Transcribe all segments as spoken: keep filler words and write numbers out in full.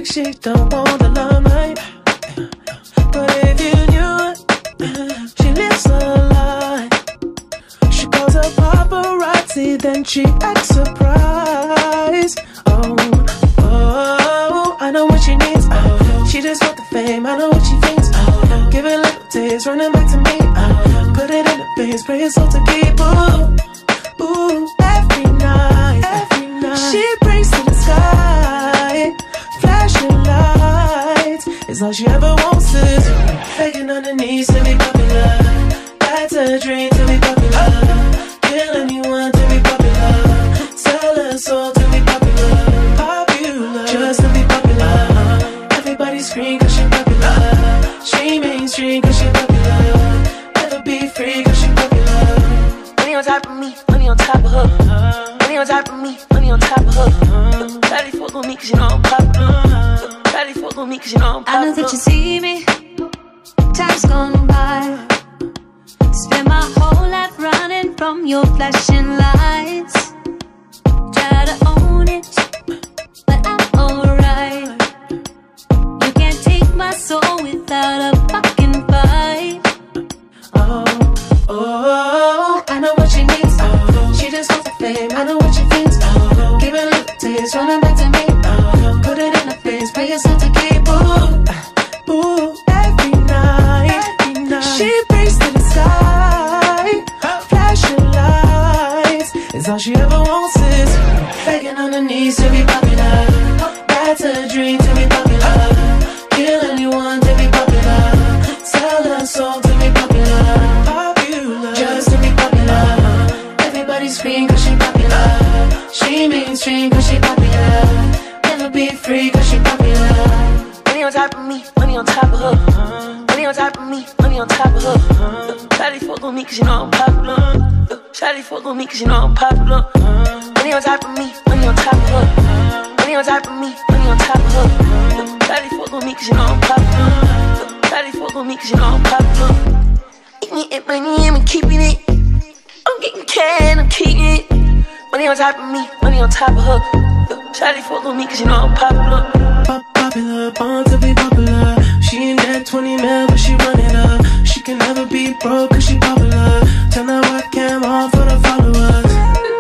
she don't want the limelight. But if you knew it, she lives a lie. She calls her paparazzi, then she acts surprised. Oh, oh, I know what she needs. Oh, she just want the fame, I know what she thinks. Oh, give it little taste, running back to me. Oh, put it in the face, pray it's all to keep. Ooh, ooh, every night, every night. She prays to the sky, flashing lights. It's all she ever wants is begging on her knees to be popular. That's a dream to be popular. Kill anyone to be popular. Sell her soul to be popular. Popular, just to be popular. Everybody scream cause she popular. She mainstream cause she popular. Never be free cause she popular. Money on top of me, money on top of her. Money on top of me, money on top of her. Daddy fuck with me cause you know I'm popular. Daddy fuck with me cause you know I'm popular. I know that you see me, time's gone by. Spend my whole life running from your flashing lights. Try to own it, but I'm alright. You can't take my soul without a fucking fight. Oh, oh, I know what she needs. Oh, she just wants the fame, I know what she thinks. Oh, give it a little taste, running back to me. Oh, put it in the face, pay yourself to keep. Ooh, ooh, every night, every night. She prays to the sky, flashing lights. It's all she ever wants is begging on her knees to be popular. That's a dream to be popular. Kill anyone to be popular. Sell her soul to be popular. Popular, just to be popular. Everybody scream cause she popular. She mainstream cause she popular. Never be free cause she popular. Money on top of me, money on top of her. Money on top of me, money on top of her. Shawty fuck with me cause you know I'm popular. Shawty fuck with me cause you know I'm popular. Money on top of me, money on top of her. Money on top of me, money on top of her. Shawty fuck with me cause you know I'm popular. Shawty fuck with me cause you know I'm popular. Eating it, money, I'm keeping it. I'm getting can, I'm keeping it. Money on top of me, money on top of her. Shawty fuck with me cause you know I'm popular. Pop popular, born to be popular. She ain't that twenty mil, but she run it up. She can never be broke cause she popular. Turn that webcam on for the followers.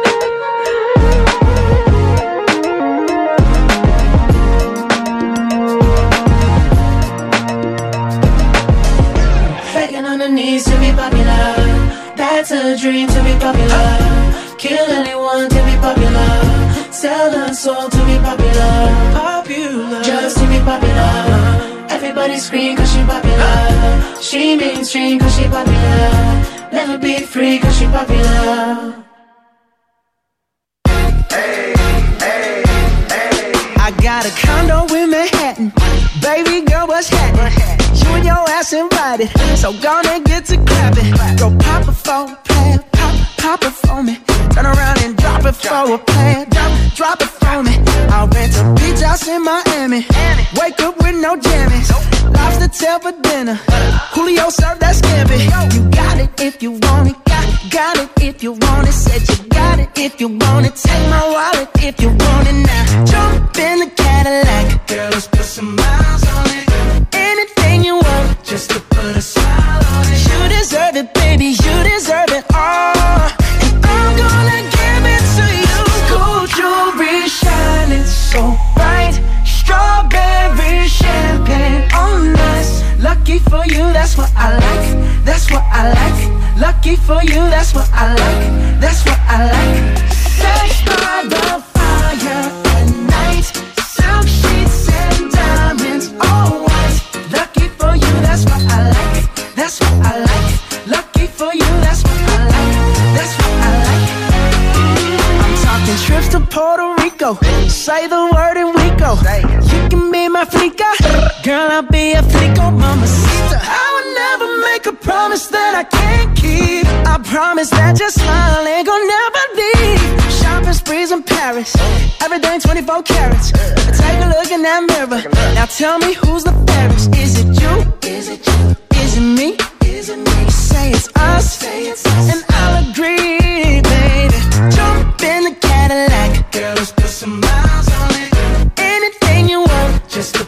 Begging on her knees to be popular. That's a dream to be popular. Kill anyone to be popular. Sell her soul to be popular. Popular, just to be popular. Everybody scream cause she popular. She mainstream cause she popular. Never be free cause she popular. Hey, hey, hey. I got a condo in Manhattan. Baby girl, what's happening? You and your ass invited, so gonna get to clapping. Go pop a phone, play, pop, pop it for me. Turn around and drop it for a plan. Drop, drop it for me. I'll rent a beach house in Miami. Wake up with no jammies. Lobster tail for dinner. Julio served that scampi. You got it if you want it. Got, got it if you want it. Said you got it if you want it. Take my wallet if you want it now. Jump in the Cadillac. Girl, let's put some miles on it. Anything you want, just to put a smile on it. You deserve it, baby. You deserve it all. I'm gonna give it to you. Gold jewelry shining so bright. Strawberry champagne on us. Lucky for you, that's what I like. That's what I like. Lucky for you, that's what I like. That's what I like. Sex by the fire at night. Silk sheets and diamonds, all white. Lucky for you, that's what I like. That's what I like. Lucky for you, that's what I like. That's what I like. I'm talking trips to Puerto Rico. Say the word and we go. You can be my flica. Girl, I'll be a flico, mamacita. I would never make a promise that I can't keep. I promise that your smile ain't gonna never leave. Shopping sprees in Paris. Everything twenty-four carats. Take a look in that mirror. Now tell me who's the fairest. Is it you? Is it you? Is it me? Is it me? Say it's us, and I'll agree, baby. Jump in the Cadillac. Girl, let's put some miles on it. Anything you want, just to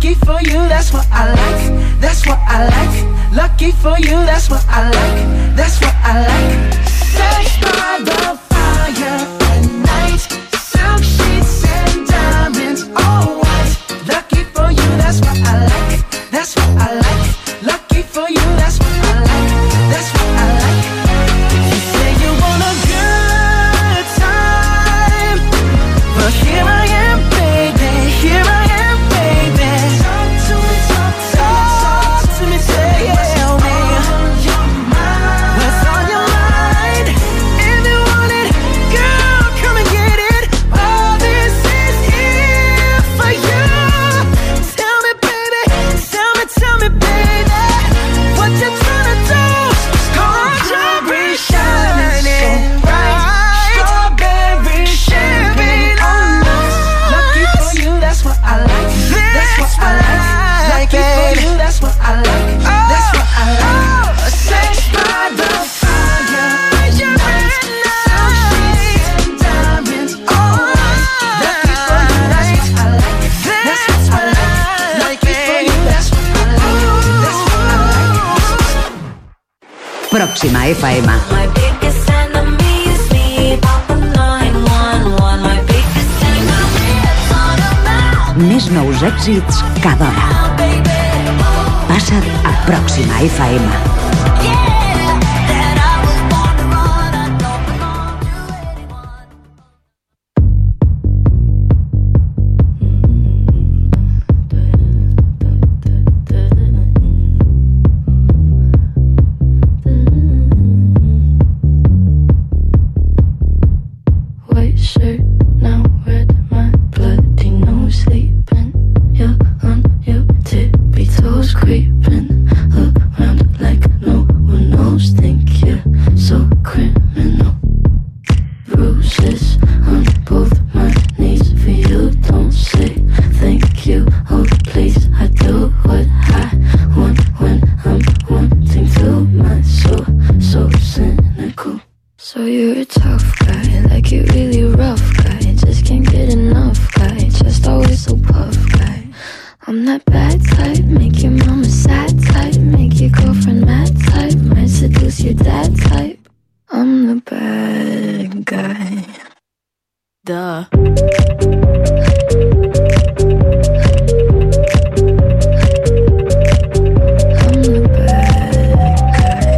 Lucky for you, that's what I like. That's what I like. Lucky for you, that's what I like. That's what I like. Sex by the fire at night. Silk sheets and diamonds, all white. Lucky for you, that's what I like. That's what I like. Lucky for you, that's what I like. That's what I like. You say you want a good time, but here I am, baby. Here I am, baby. Talk to me, talk to me, talk to me, tell me what's on your mind. If you want it, girl, come and get it. All this is here for you. Tell me, baby, tell me, tell me, baby, what you tryna do? Strawberry shining bright, strawberry champagne on us. Lucky for you, that's what I like. That's what I like. Lucky for you, that's what I like. That's what I like. Sex by the fire, night, silk sheets and diamonds on us. Lucky for you, that's what I like. That's what I like. Lucky for you, that's what I like. That's what I like. Próxima F M. My biggest enemy is me. Papa nine one one. My biggest enemy is all about Més nous èxits cada hora. baby. Passa't a Pròxima F M. Yeah, that I was born to run. I don't belong to anyone. White shirt, now red, my bloody nose sleeping. You're on your tippy toes, creeping around like no one knows. Think you're so criminal. Bruises on both my knees for you. Don't say thank you. Oh please, I do what I want when I'm wanting to. My soul so cynical. So you're a tough guy, like you really rough guy. Just can't get enough guy, just always so puff guy. I'm that bad type, make your mama sad type, make your girlfriend mad type, might seduce your dad type. I'm the bad guy. Duh. I'm the bad guy.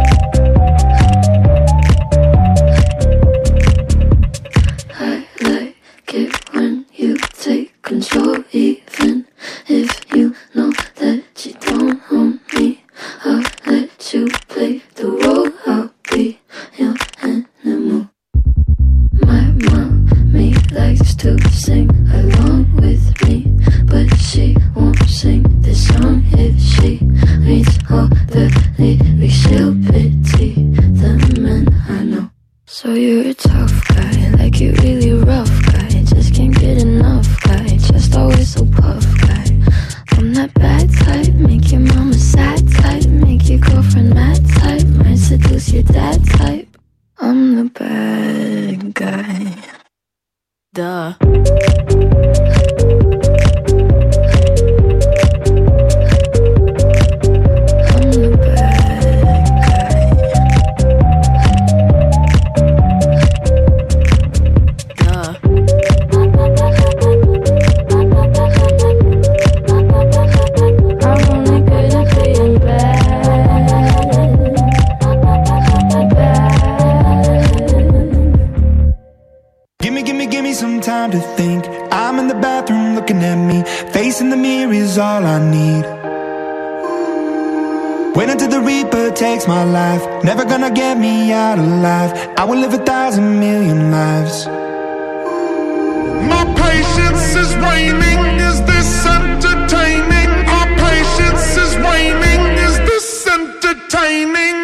I like it when you take control, even if you know that you don't own me. I'll let you play the role, I'll be your animal. My mommy likes to sing along with me, but she won't sing this song if she reads all the lyrics. She'll pity the men I know. So you're a tough guy, like you really rough guy. Just can't get enough guy, just always so puff guy. I'm that bad type, make your mama sad type, make your girlfriend mad type, might seduce your dad type. I'm the bad guy. Duh. I'm the bad guy. Duh. I'm only good at being bad. Bad. Gimme, gimme, gimme some time to think. I'm in the bathroom looking at me. Facing the mirror is all I need. Wait until the Reaper takes my life. Never gonna get me out alive. I will live a thousand million lives. My patience is waning, is this entertaining? Our patience is waning, is this entertaining?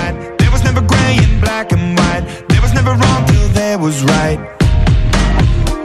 Was right.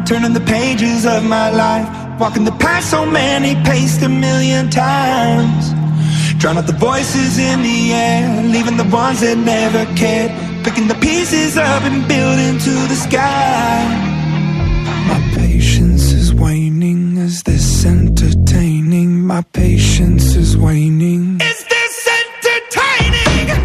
turning the pages of my life, walking the path so many paced a million times. Drown out the voices in the air, leaving the ones that never cared, picking the pieces up and building to the sky. My patience is waning, is this entertaining? My patience is waning. Is this entertaining?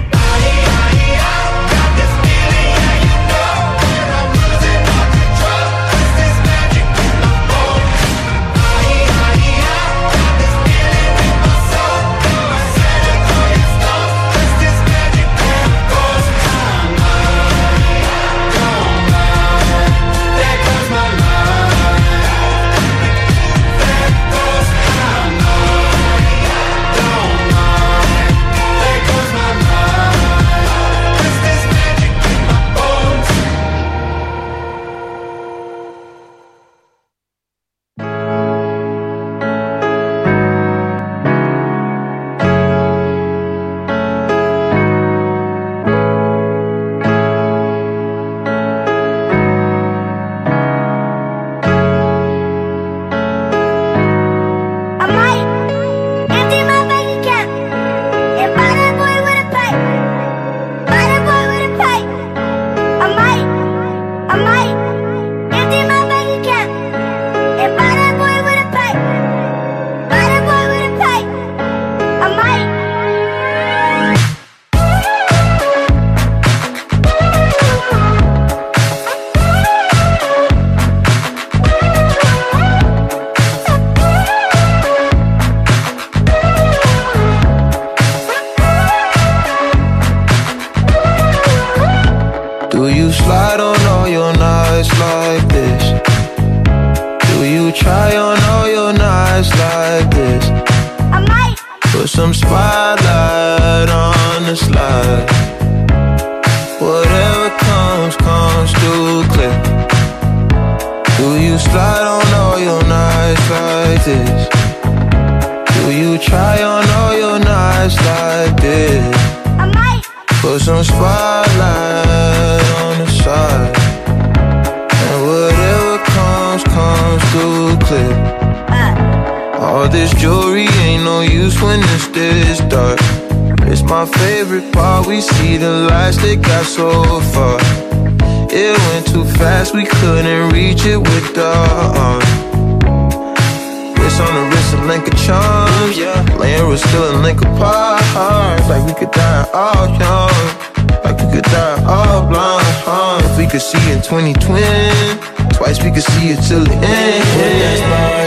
twenty twenty, twice we could see it till the end. Put that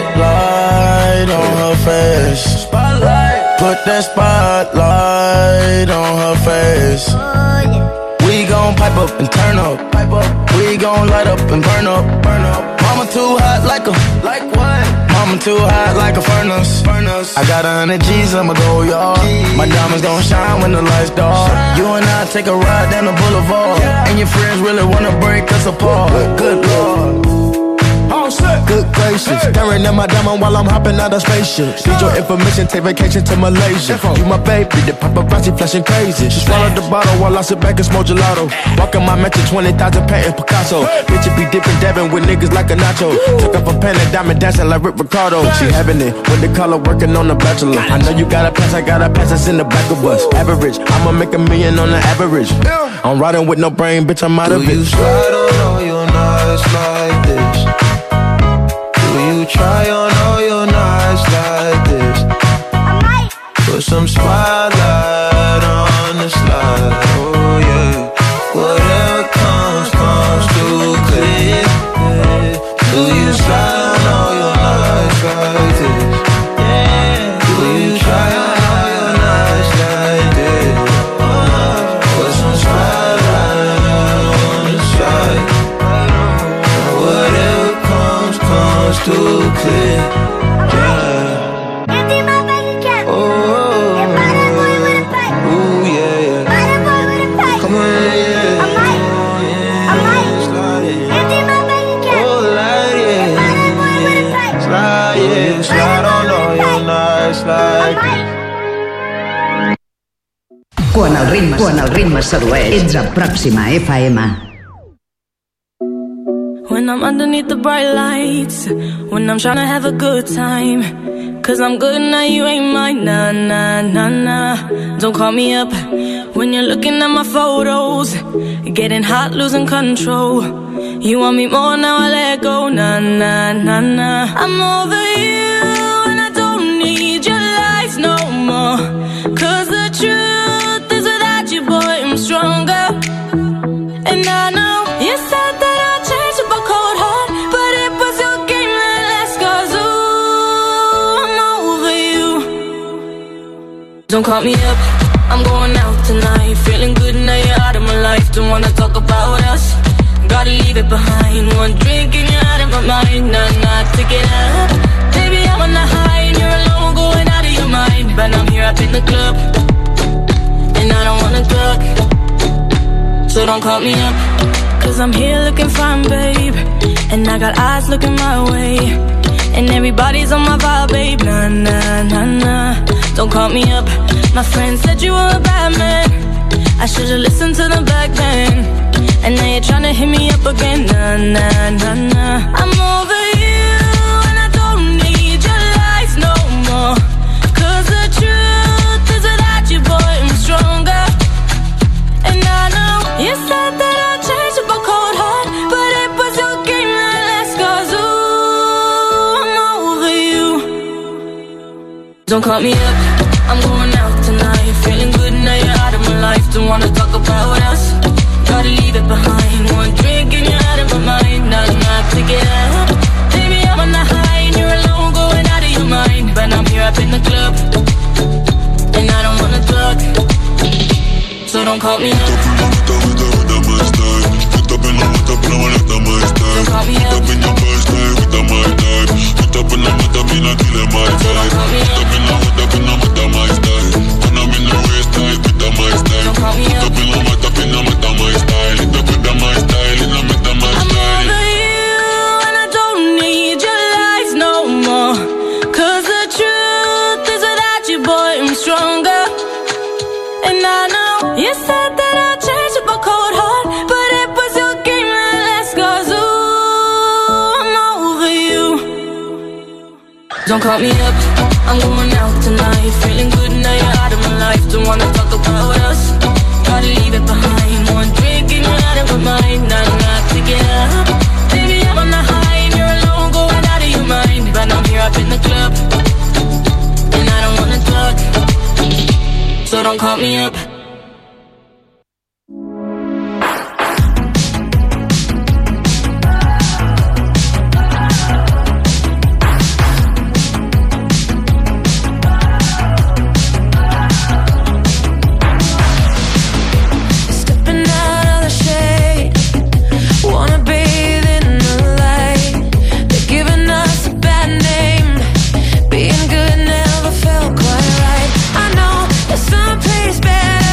spotlight on her face. Spotlight. Put that spotlight on her face. Oh, yeah. We gon' pipe up and turn up. Pipe up. We gon' light up and burn up. Burn up. Mama too hot like a like what? Mama too hot like a furnace. furnace. I got a hundred G's, I'ma go yard. My diamonds gon' shine when the lights dark. You and I take a ride down the boulevard, yeah. And your friends really wanna break us apart. Good Lord. Good gracious, hey. Staring at my diamond while I'm hopping out of spaceship. Need your information, take vacation to Malaysia. You my baby, the paparazzi flashing crazy. She swallowed the bottle while I sit back and smoke gelato. Walking my mansion, twenty thousand patent Picasso. Bitch, it be dipping, dabbing with niggas like a nacho. Took up a pen and diamond dancing like Rick Ricardo. She having it with the color working on the Bachelor. I know you got a pass, I got a pass, that's in the back of us. Average, I'ma make a million on the average. I'm riding with no brain, bitch, I'm out of it. Do you slide on all your nights like this? Do you try on all your nights like this? Put some spotlight on the slide. Oh yeah. Whatever comes, comes too clear. Do you slide on all your nights like this? Do you try on all your nights like this? Put some spotlight on the slide. Whatever comes, comes too clear. Yeah. Quan el ritme, quan el ritme sedueix, ets a Pròxima F M. when I'm underneath the bright lights, when I'm tryna have a good time. Cause I'm good now, you ain't mine, nah, nah, nah, nah. Don't call me up when you're looking at my photos, getting hot, losing control. You want me more, now I let go, nah, nah, nah, nah. I'm over you and I don't need your lies no more. Cause the truth is without you, boy, I'm stronger. And I know you said that I'd change with a cold heart, but it was your game that last, cause ooh, I'm over you. Don't call me up, I'm going out tonight, feeling good now you're out of my life. Don't wanna talk about us, gotta leave it behind. One drink and you're out of my mind, nah, nah, take it up. Baby, I'm on the high and you're alone, going out of your mind. But I'm here up in the club, and I don't wanna talk, so don't call me up. Cause I'm here looking fine, babe, and I got eyes looking my way, and everybody's on my vibe, babe, nah, nah, nah, nah. Don't call me up, my friend said you were a bad man, I should've listened to the back then. And now you're tryna hit me up again, nah, nah, nah, nah. I'm over you and I don't need your lies no more. Cause the truth is without you, boy, I'm stronger. And I know you said that I'd change with a cold heart, but it was your game that last, cause ooh, I'm over you. Don't call me up, I'm going out tonight, feeling good now you're out of my life. Don't wanna talk about us, gotta leave it behind. One drink and you're out of my mind, not enough to get up. Baby, I'm on the high and you're alone, going out of your mind. But I'm here up in the club, and I don't wanna talk, so don't call me up. Don't call me up. Don't call me up. Don't call me up. I'm over you and I don't need your lies no more. Cause the truth is without you, boy, I'm stronger. And I know you said that I'd change with a cold heart, but it was your game that last, cause ooh, I'm over you. Don't call me up, I'm going out tonight, feeling good now you're out of my life. Don't wanna talk about us, gotta leave it behind. One drink and you're out of my mind, not enough to get up. Baby, I'm on the high and you're alone, going out of your mind. But I'm here up in the club, and I don't wanna talk, so don't call me up. Being good never felt quite right. I know there's some place better.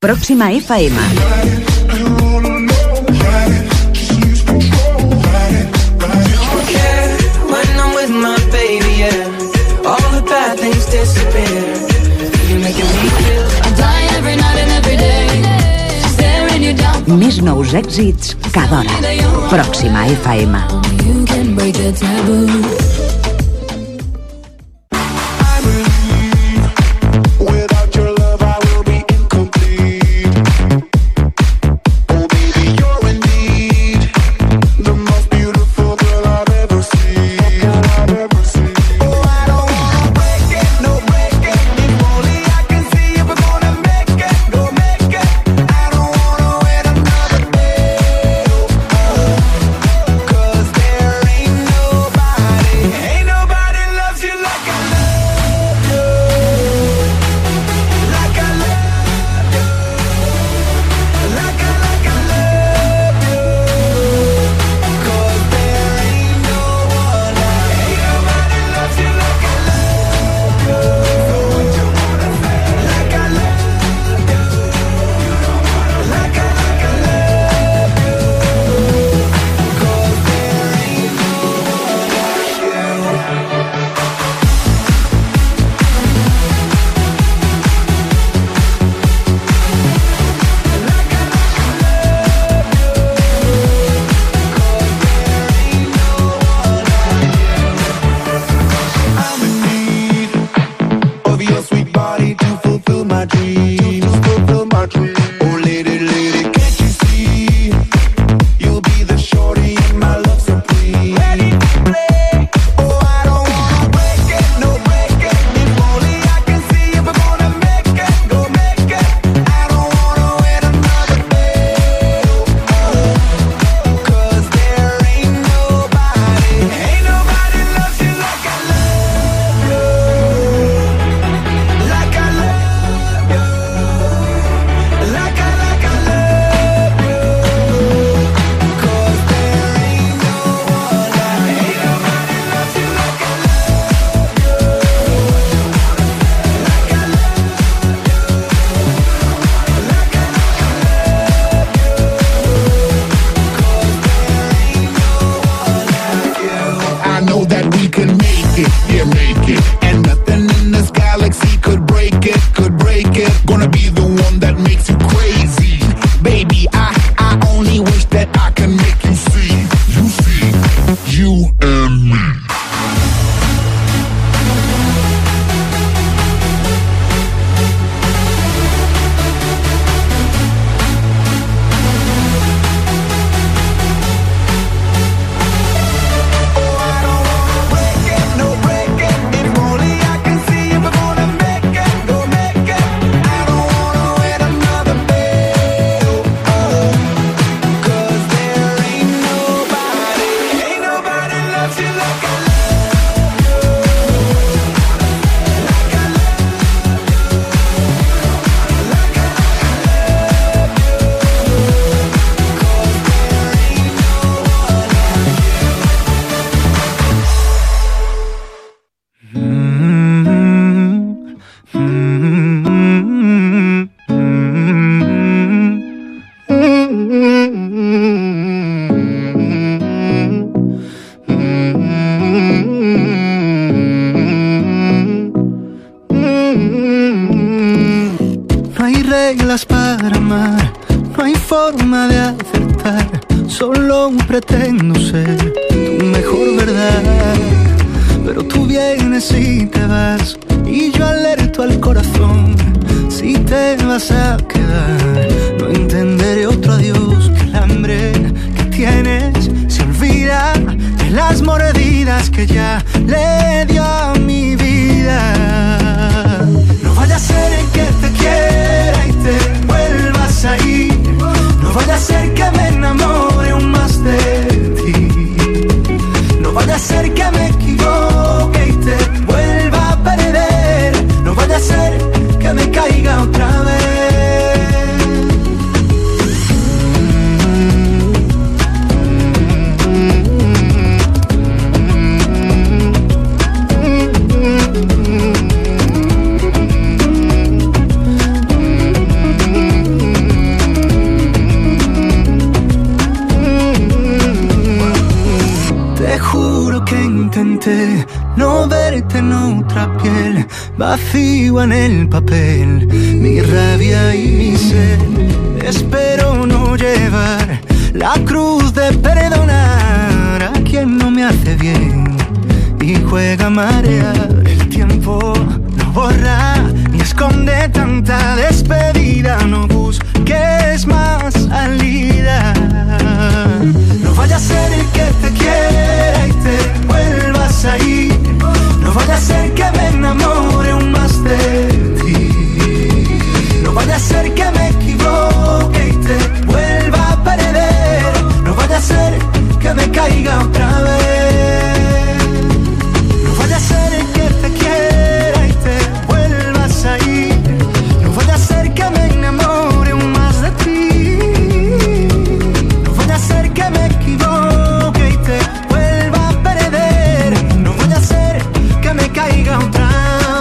Próxima F M. Més nous èxits cada hora. Pròxima F M. reglas para amar, no hay forma de acertar, solo pretendo ser tu mejor verdad. Pero tú vienes y te vas, y yo alerto al corazón, si te vas a quedar, no entenderé otro adiós, que el hambre que tienes se olvida de las mordidas que ya le dio a mi vida. No vaya a ser que te quiera y te vuelvas a ir, no vaya a ser que me enamore aún más de ti, no vaya a ser que me equivoque y te vuelva a perder, no vaya a ser que me caiga otra vez. verte en otra piel, vacío en el papel, mi rabia y mi sed. Espero no llevar la cruz de perdonar a quien no me hace bien y juega a marear. El tiempo no borra ni esconde tanta despedida, no busques más salida. No vaya a ser el que te quiera y te vuelvas a ir, no vaya a ser que me enamore aún más de ti, no vaya a ser que me equivoque y te vuelva a perder, no vaya a ser que me caiga otra vez, no vaya a ser el que te quiera y te vuelvas a ir, no vaya a ser que me enamore aún más de ti, no vaya a ser que me equivoque y te vuelva a perder, no vaya a ser que me caiga otra vez.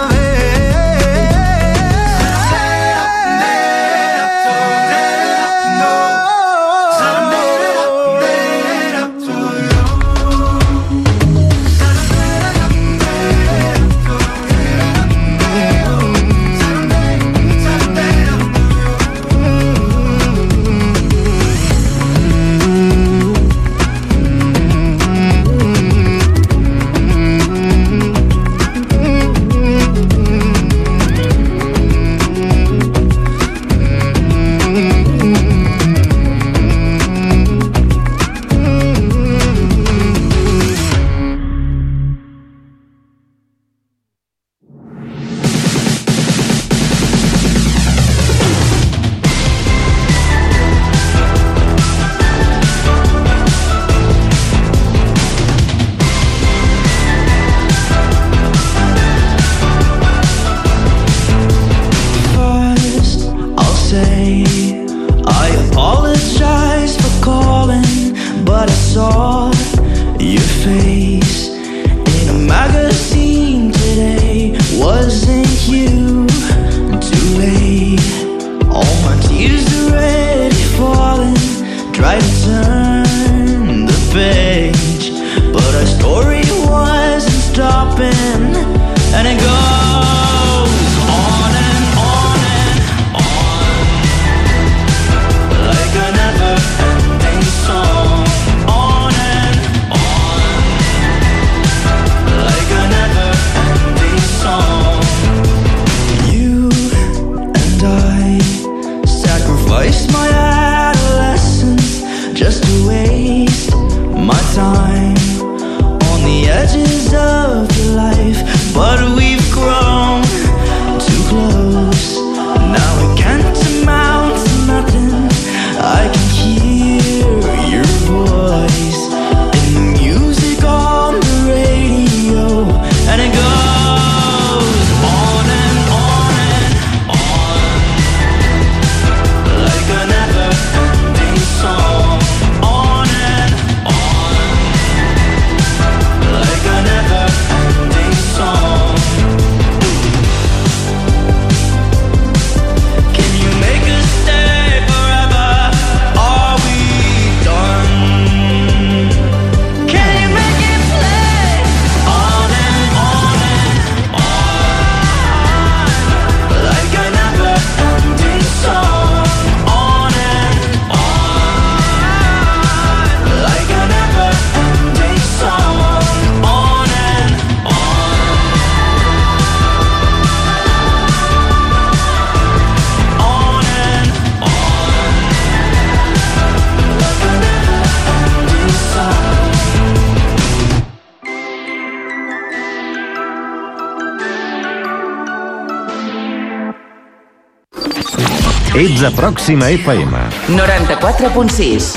Ets a Pròxima F M. noranta-quatre punt sis.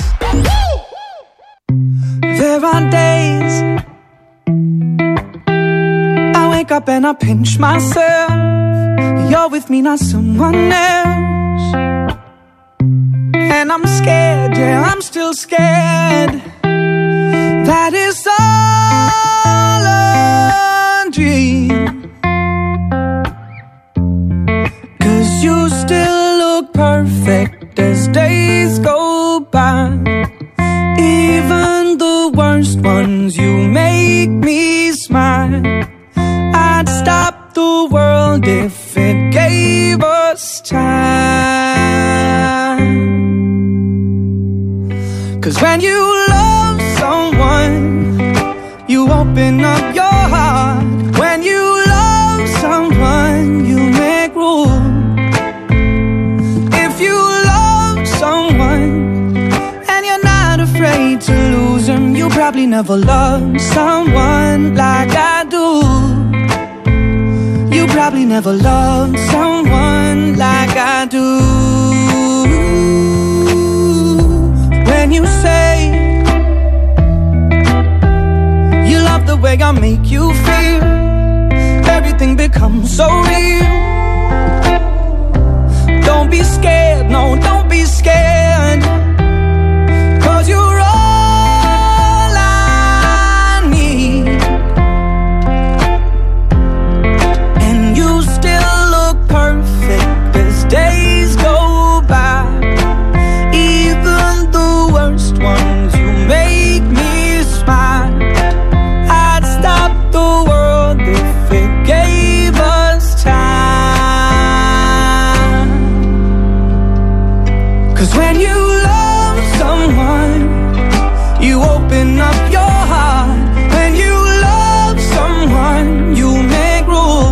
There are days I wake up and I pinch myself. You're with me, not someone else. And I'm scared, yeah, I'm still scared. That is all a dream. 'Cause you still look perfect as days go by. Even the worst ones, you make me smile. 'Cause when you love someone, you open up your heart. When you love someone, you make room. If you love someone and you're not afraid to lose them, you probably never loved someone like I do. You probably never loved someone like I do. When you say you love the way I make you feel, everything becomes so real. Don't be scared, no, don't be scared, 'cause you're all I need. And you still look perfect as days go by. Even the worst ones, you make me smile. I'd stop the world if it gave us time. 'Cause when you love someone, you open up your heart. When you love someone, you make room.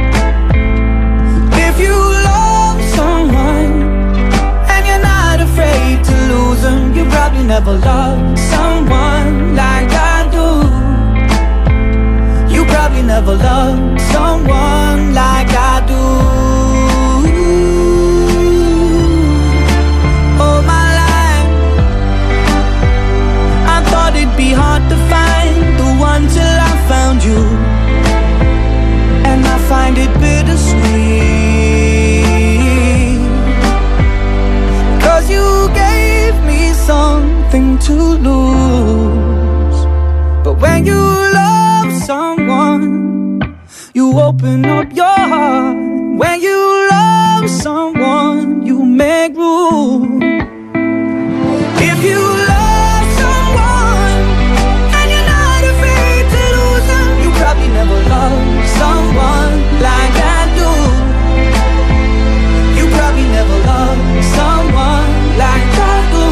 If you love someone and you're not afraid to lose them, you probably never loved someone like I do. You probably never loved someone like I do. All my life I thought it'd be hard to find the one till I found you. And I find it bittersweet, 'cause you gave me something to lose. But when you love someone, you open up your heart. When you love someone, you make room. If you love someone and you're not afraid to lose them, you probably never loved someone like I do. You probably never loved someone like I do.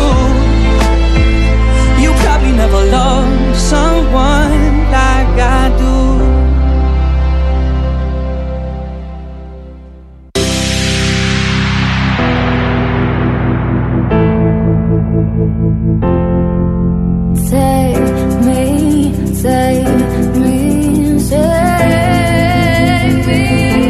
You probably never loved someone like I do. Save me, save me, save me.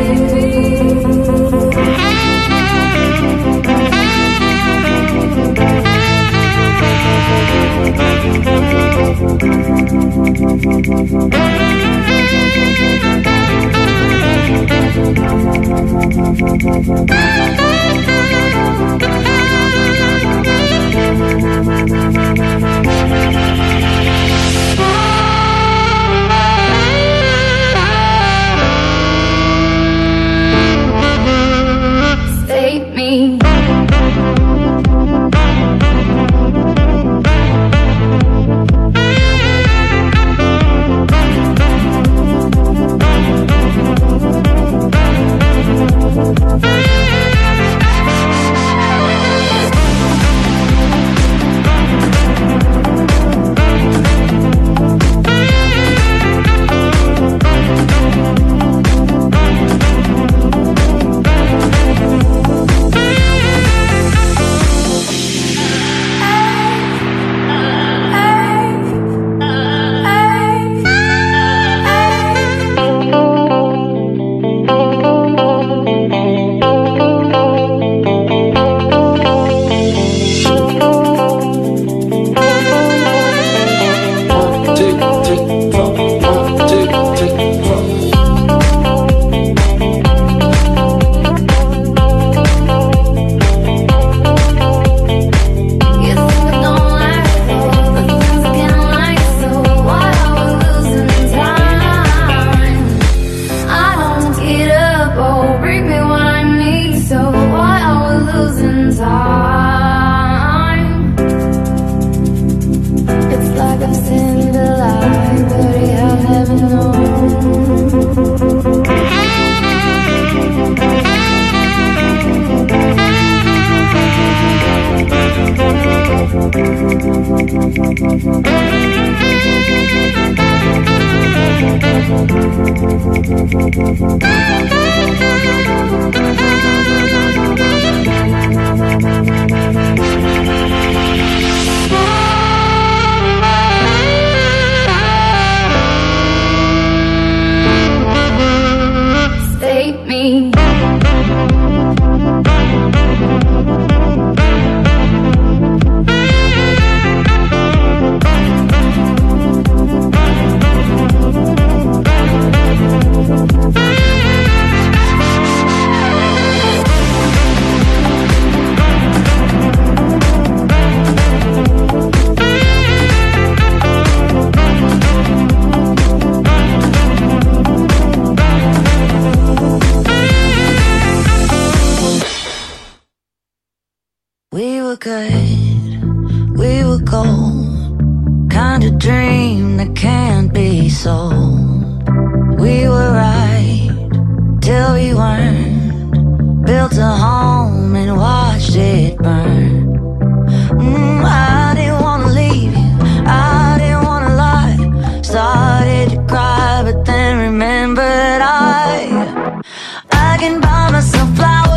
Save me. We were good, we were gold, kind of dream that can't be sold. We were right till we weren't, built a home and watched it burn. Mm, I didn't wanna leave you, I didn't wanna lie. Started to cry but then remembered I I can buy myself flowers,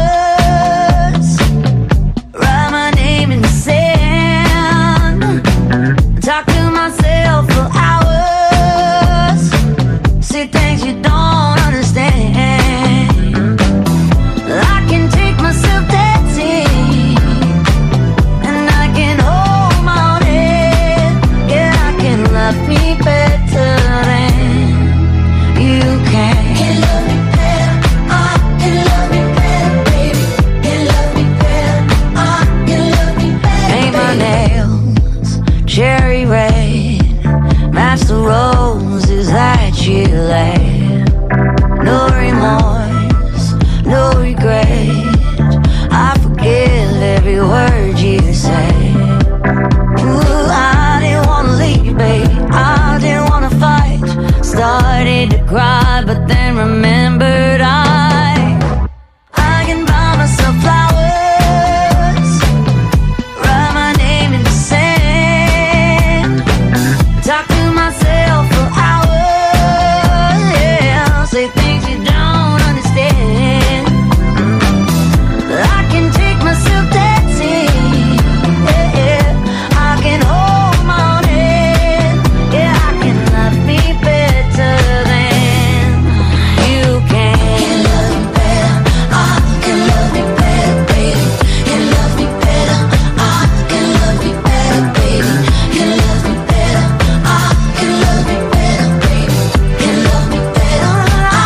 talk to myself for hours, say things you don't understand. I can take myself dancing, and I can hold my own head. Yeah, I can love me better than you can. Can love me better, I can love me better, baby. Can love me better, I can love me better. Paint my nails cherry red, match the roses that you laid. No remorse, no regret, I forgive every word you say. Ooh, I didn't wanna leave, babe, I didn't wanna fight. Started to cry, but then remembered I I can buy myself flowers, write my name in the sand, talk to myself for hours, yeah, say things you don't understand. I can take myself dancing, yeah, yeah. I can hold my own head, yeah, I can love me better than you can. Can love me better, I can love me better, baby. Can love me better, I can love me better, baby. Can love me better, I can love me better, baby. Can love me better,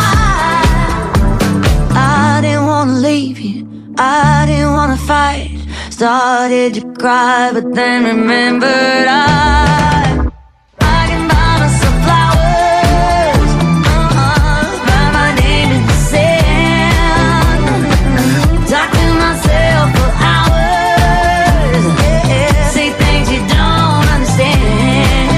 I I didn't wanna leave you, I didn't wanna fight. Started to cry, but then remembered I I can buy myself flowers, uh-huh, write my name in the sand, talk to myself for hours, yeah, say things you don't understand.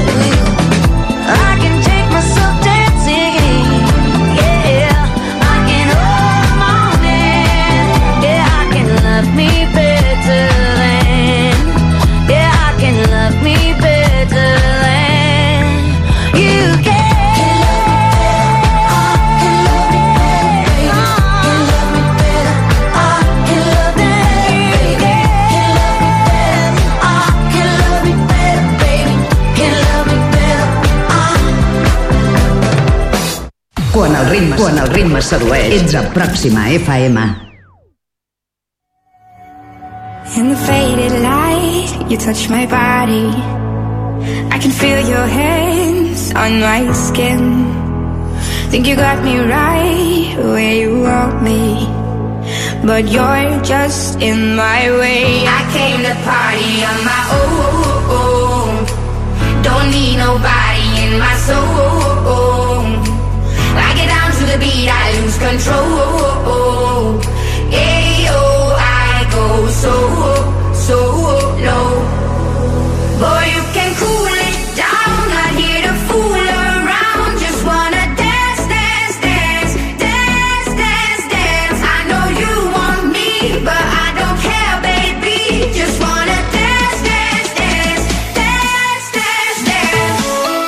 I can take myself dancing, yeah, I can hold my own hand, yeah, I can love me better than, yeah, I can love me better than you can. Can love me better, I can love me better, I can love me better, baby. Can love me better, I Quan el ritme, quan el ritme sedueix, ets a Pròxima F M. In the faded light, you touch my body. I can feel your hands on my skin. Think you got me right where you want me, but you're just in my way. I came to party on my own, don't need nobody in my soul. I get down to the beat, I lose control. Ayo, I go so, so low. Boy, you can cool it down, not here to fool around. Just wanna dance, dance, dance, dance, dance, dance. I know you want me, but I don't care, baby. Just wanna dance, dance, dance, dance, dance, dance.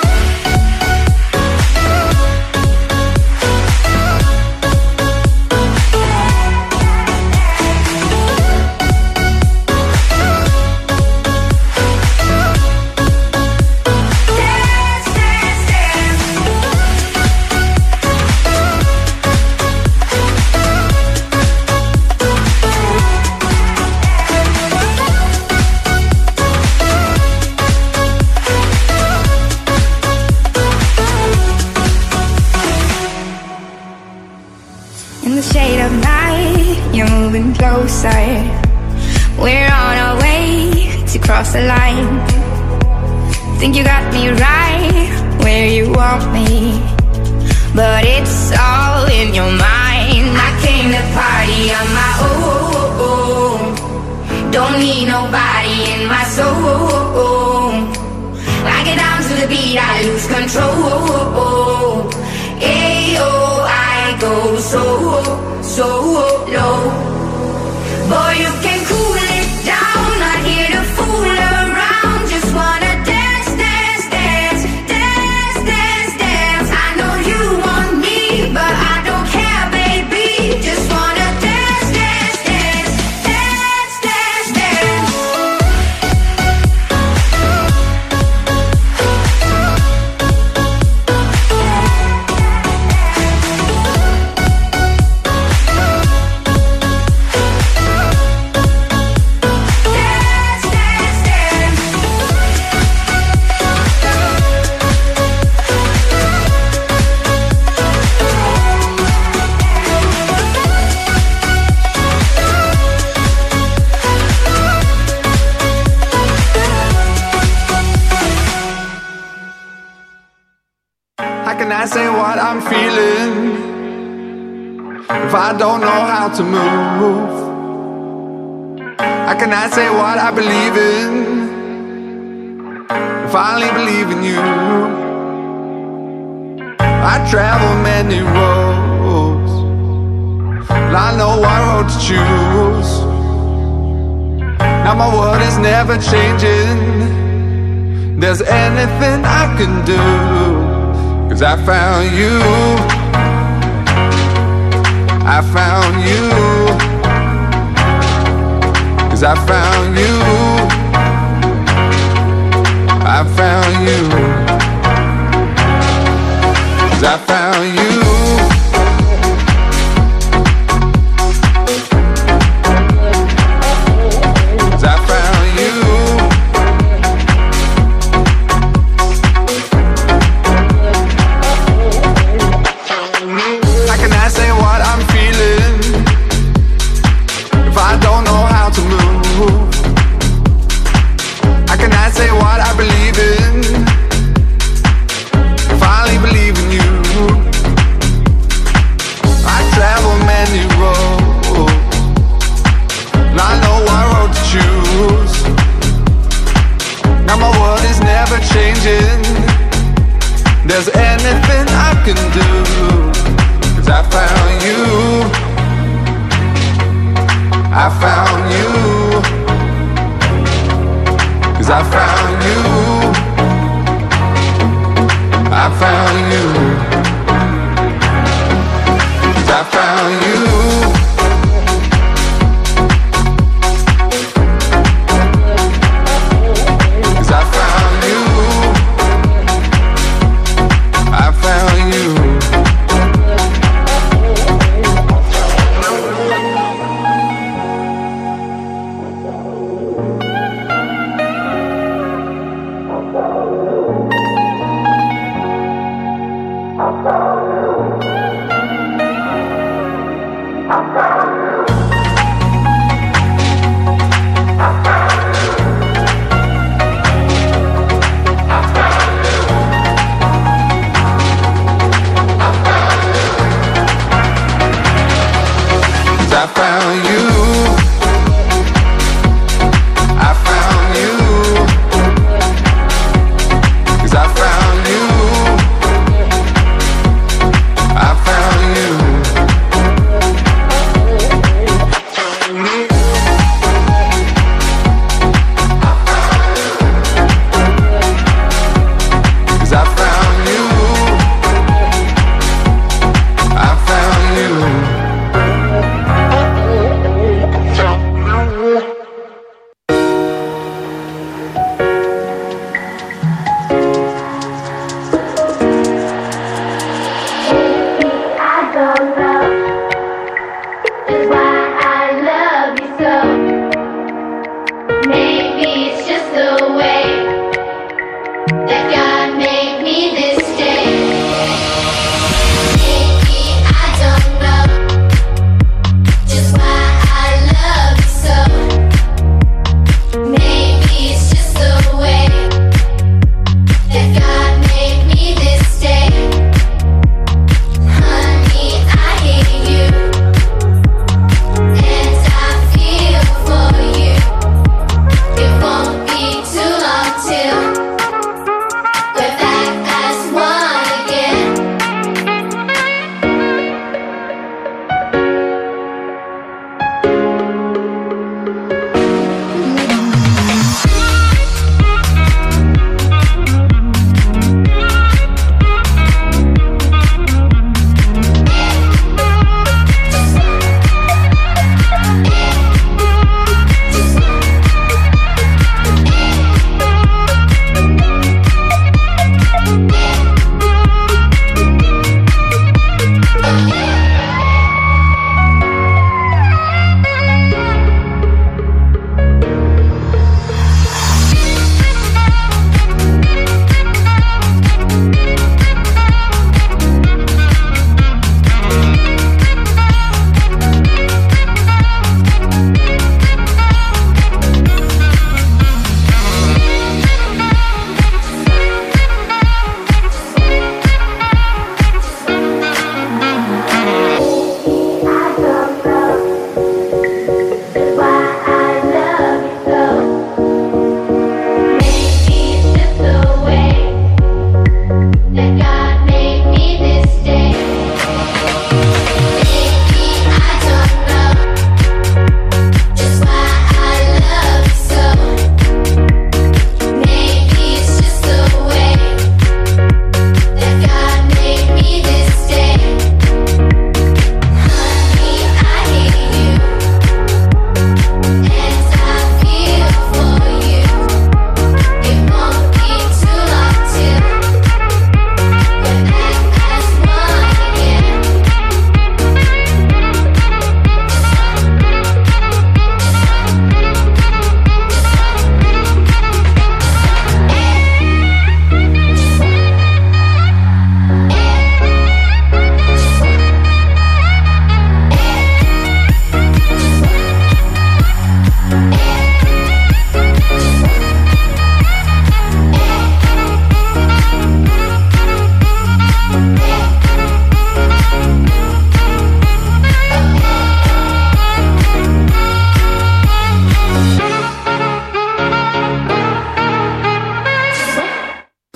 In the shade of night, you're moving closer. We're on our way to cross the line. Think you got me right where you want me, but it's all in your mind. I came to party on my own, don't don't need nobody in my soul. I get down to the beat, I lose control. Ayo, I go so, so low. Boy, you can cool it down, not here to fool around. Just wanna dance, dance, dance, dance, dance, dance. I know you want me, but I don't care, baby. Just wanna dance, dance, dance, dance, dance, dance. How can I say what I'm feeling if I don't know how to move? How can I say what I believe in if I only believe in you? I travel many roads, and I know what road to choose. Now my world is never changing. There's anything I can do, 'cause I found you, I found you, 'cause I found you, I found you, 'cause I found you. 'Cause I found you. How can I say what I'm feeling if I don't know how to move? How can I say what I believe in if I only believe in you? I travel many roads, and I know what road to choose. Now my world is never changing. There's anything I can do, 'cause I found you, I found you, 'cause I found you, I found you, 'cause I found you. 'Cause I found you, I found you. I found you.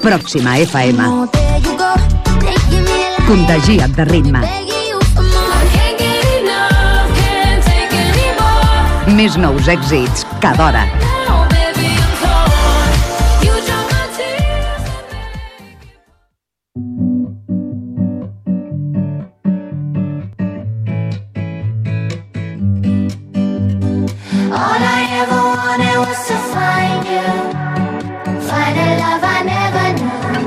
Pròxima F M. Contagia't de ritme. Més nous èxits cada hora. All I ever wanted was to find you, find a love I never knew.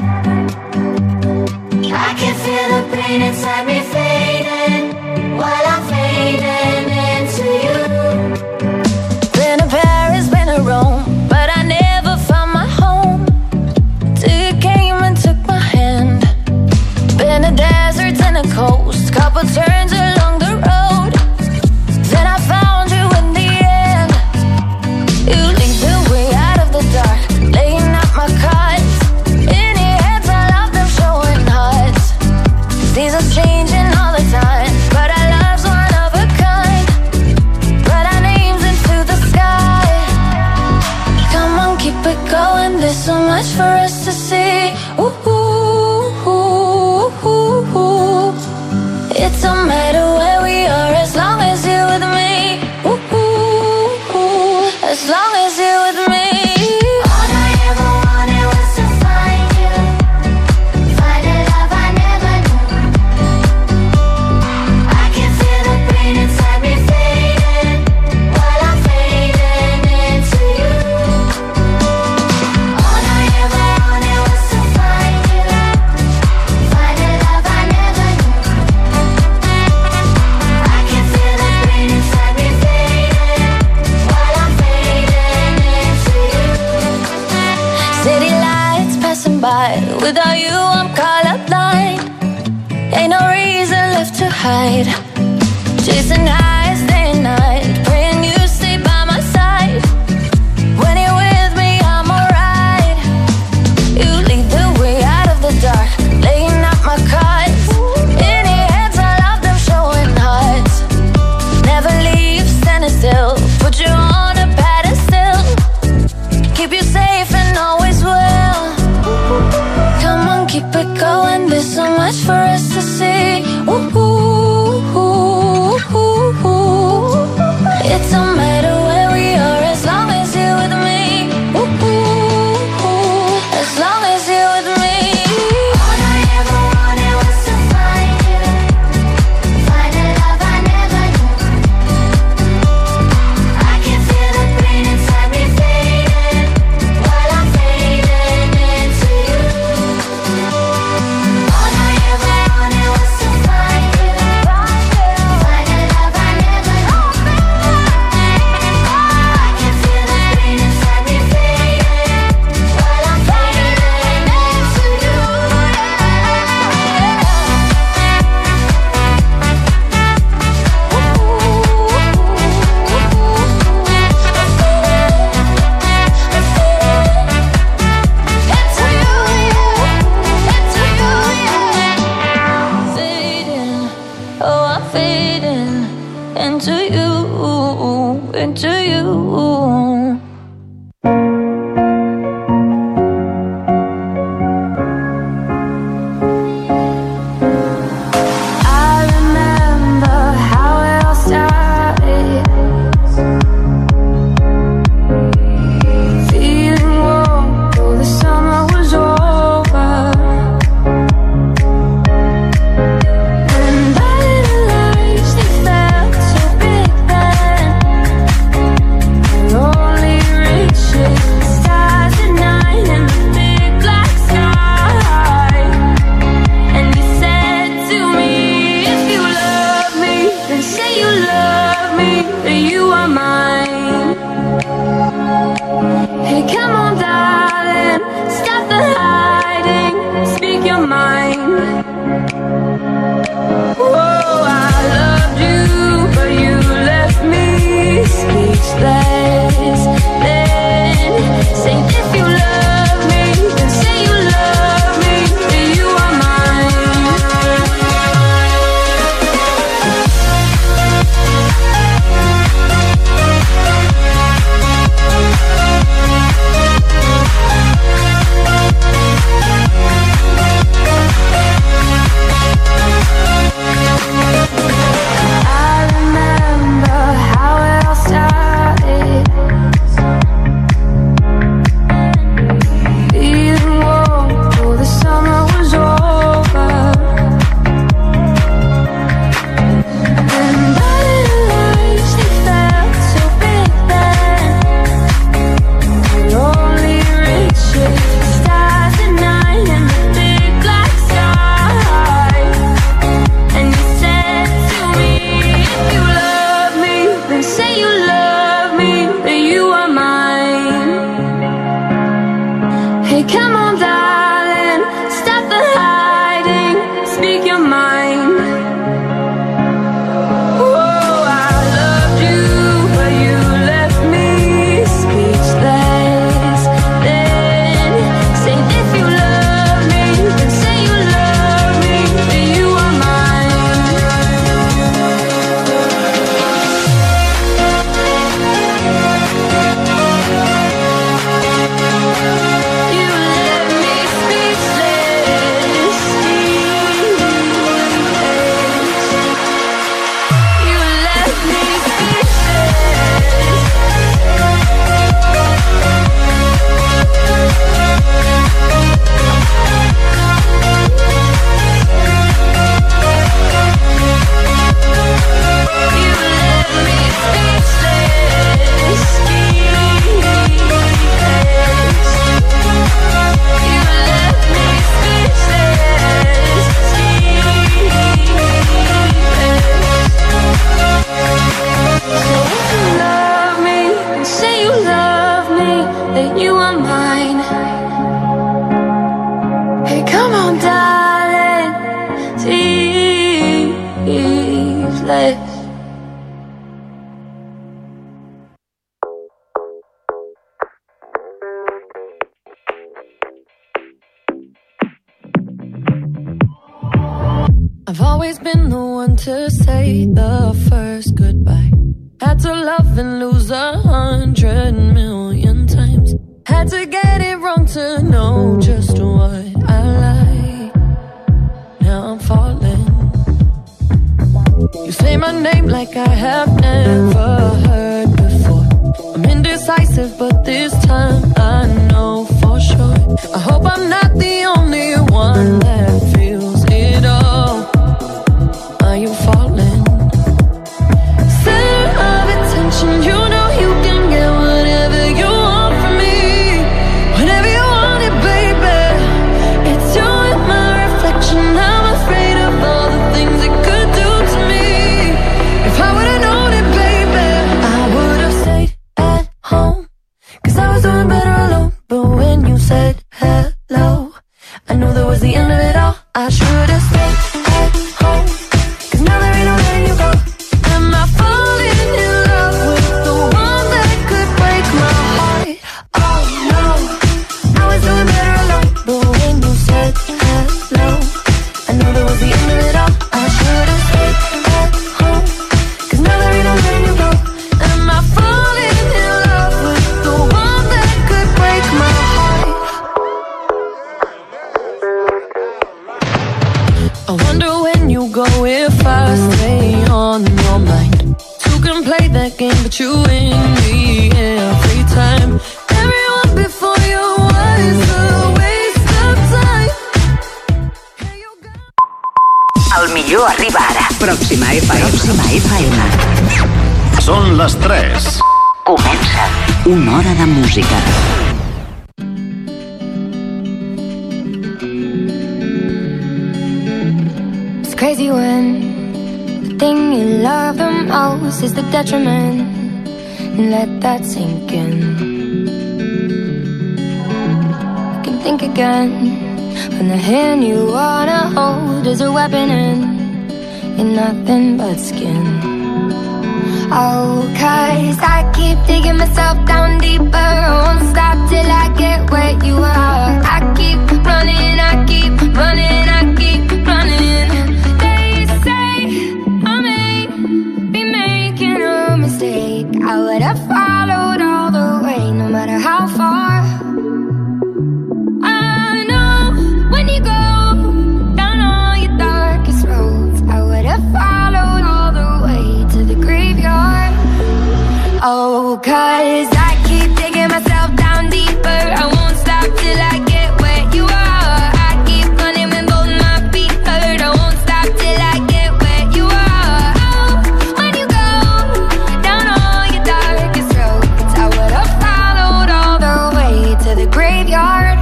I can feel the pain inside me fading, while I'm fading into you. Been to Paris, been to Rome, but I never found my home till you came and took my hand. Been to deserts and the coast, couple turns along the road, then I found you in the end. You lead the way out of the dark, laying out my cards. In your hands I love them showing hearts. Seasons changing all the time, but our love's one of a kind. Write our names into the sky. Come on, keep it going, there's so much for us to see. Ooh, ooh, ooh, ooh, ooh. It don't matter where we are as long as you're with me. Ooh, ooh, ooh. As long as you're with me. All I ever wanted was to find you, find a love I never knew. I can feel the pain inside me fading, while I'm fading into you. All I ever wanted was to find you, find a love I never knew. I can feel the pain inside me fading, while I'm fading into you. City lights passing by, without you I'm colorblind. Ain't no reason left to hide. Chasing highs day and night, praying you stay by my side. When you're with me I'm alright. You lead the way out of the dark, laying out my cards. In your hands I love them showing hearts. Never leave standing still, put you on a pedestal. Keep you safe and always will. Come on, keep it going, there's so much for us to see. Ooh, ooh, ooh, ooh, ooh. It don't matter where we are as long as you're with me. Ooh, ooh, ooh. As long as you're with me. All I ever wanted was to find you, find a love I never knew. I can feel the pain inside me fading, while I'm fading into you. All I ever wanted was to find you, find a love I never knew. I can feel the pain inside me fading, while I'm fading into you. Fading, oh I'm fading into you, into you. I remember how it all started. Feeling warm though the summer was over. And I realized they felt so big then. And only reaching stars at night in the big black sky. And you said to me, if you love me, then say you love me, that you are mine. Hey, come on, darling, stop the hiding, speak your mind. Oh, I loved you, but you left me speechless. Then say if you love me, then say you love me, that you are mine. say you love me, that you are mine. Hey, come on, darling, stop the hiding, speak your mind. Oh, I loved you, but you left me speechless. Then say if you love me, then say you love me, that you are mine. You left me speechless. You left me I've always been the one to say the first goodbye. Had to love and lose a hundred million times. Had to get it wrong to know just what I like. Now I'm falling. You say my name like I have never heard before. I'm indecisive, but this time I know for sure. I hope I'm not the only one that feels it all. Are you falling? Center of attention, you know you can get whatever you want from me. Whenever you want it, baby. It's you and my reflection. I'm afraid of all the things it could do to me. If I would've known it, baby, I would've stayed at home. Cause I was doing better alone. But when you said hello, I knew that was the end of it all. I should've stayed at home. Cause now there ain't no letting you go. Am I falling in love with the one that could break my heart? Oh no, I was doing better alone. But when you said hello, I knew that was the end of it all. I should've stayed at home. Cause now there ain't no letting you go. Am I falling in love with the one that could break my heart? I wonder when you go if I stay on your mind. Two can play that game, but you win me every time. Everyone before you was a waste of time. El millor arriba ara. Pròxima F M. Pròxima F M. Són les tres. Comença una hora de música. It's crazy when the thing you love the most is the detriment. And let that sink in. You can think again when the hand you wanna hold is a weapon and you're nothing but skin. Oh, cause I keep digging myself down deeper. I won't stop till I get where you are. I keep running, I keep running, I keep running. They say I may be making a mistake. I would have followed all the way, no matter how far. I know when you go down all your darkest roads, I would have followed all the way to the graveyard. Oh, cause I keep digging myself down deeper. I won't stop till I get where you are. I keep running when both my feet hurt. I won't stop till I get where you are. Oh, when you go down all your darkest roads, I would have followed all the way to the graveyard.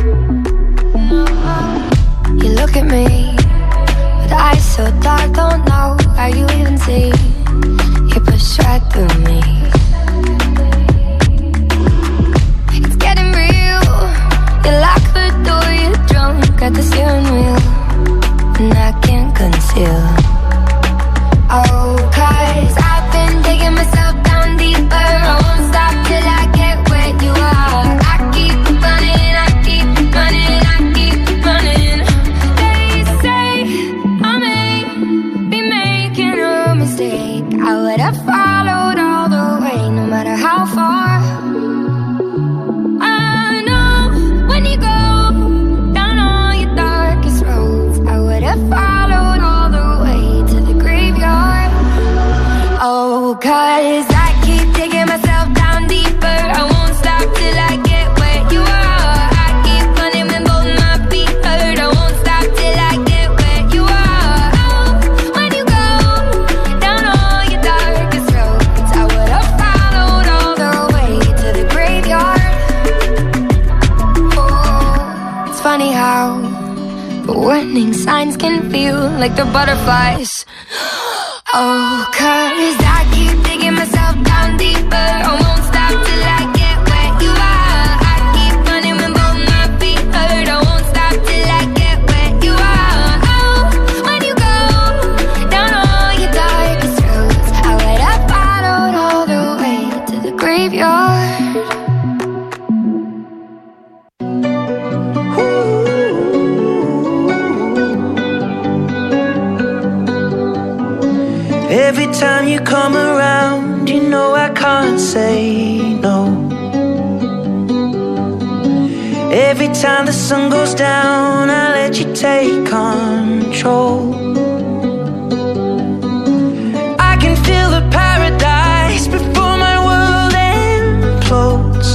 You look at me with eyes so dark, don't know how you even see. You push right through can feel like they're butterflies. Oh, cause I keep digging myself down deeper. I won't stop till I get where you are. I keep running when both my feet hurt. I won't stop till I get where you are. Oh, when you go down all your darkest roads, I would have followed all the way to the graveyard. Every time you come around, you know I can't say no. Every time the sun goes down, I let you take control. I can feel the paradise before my world implodes.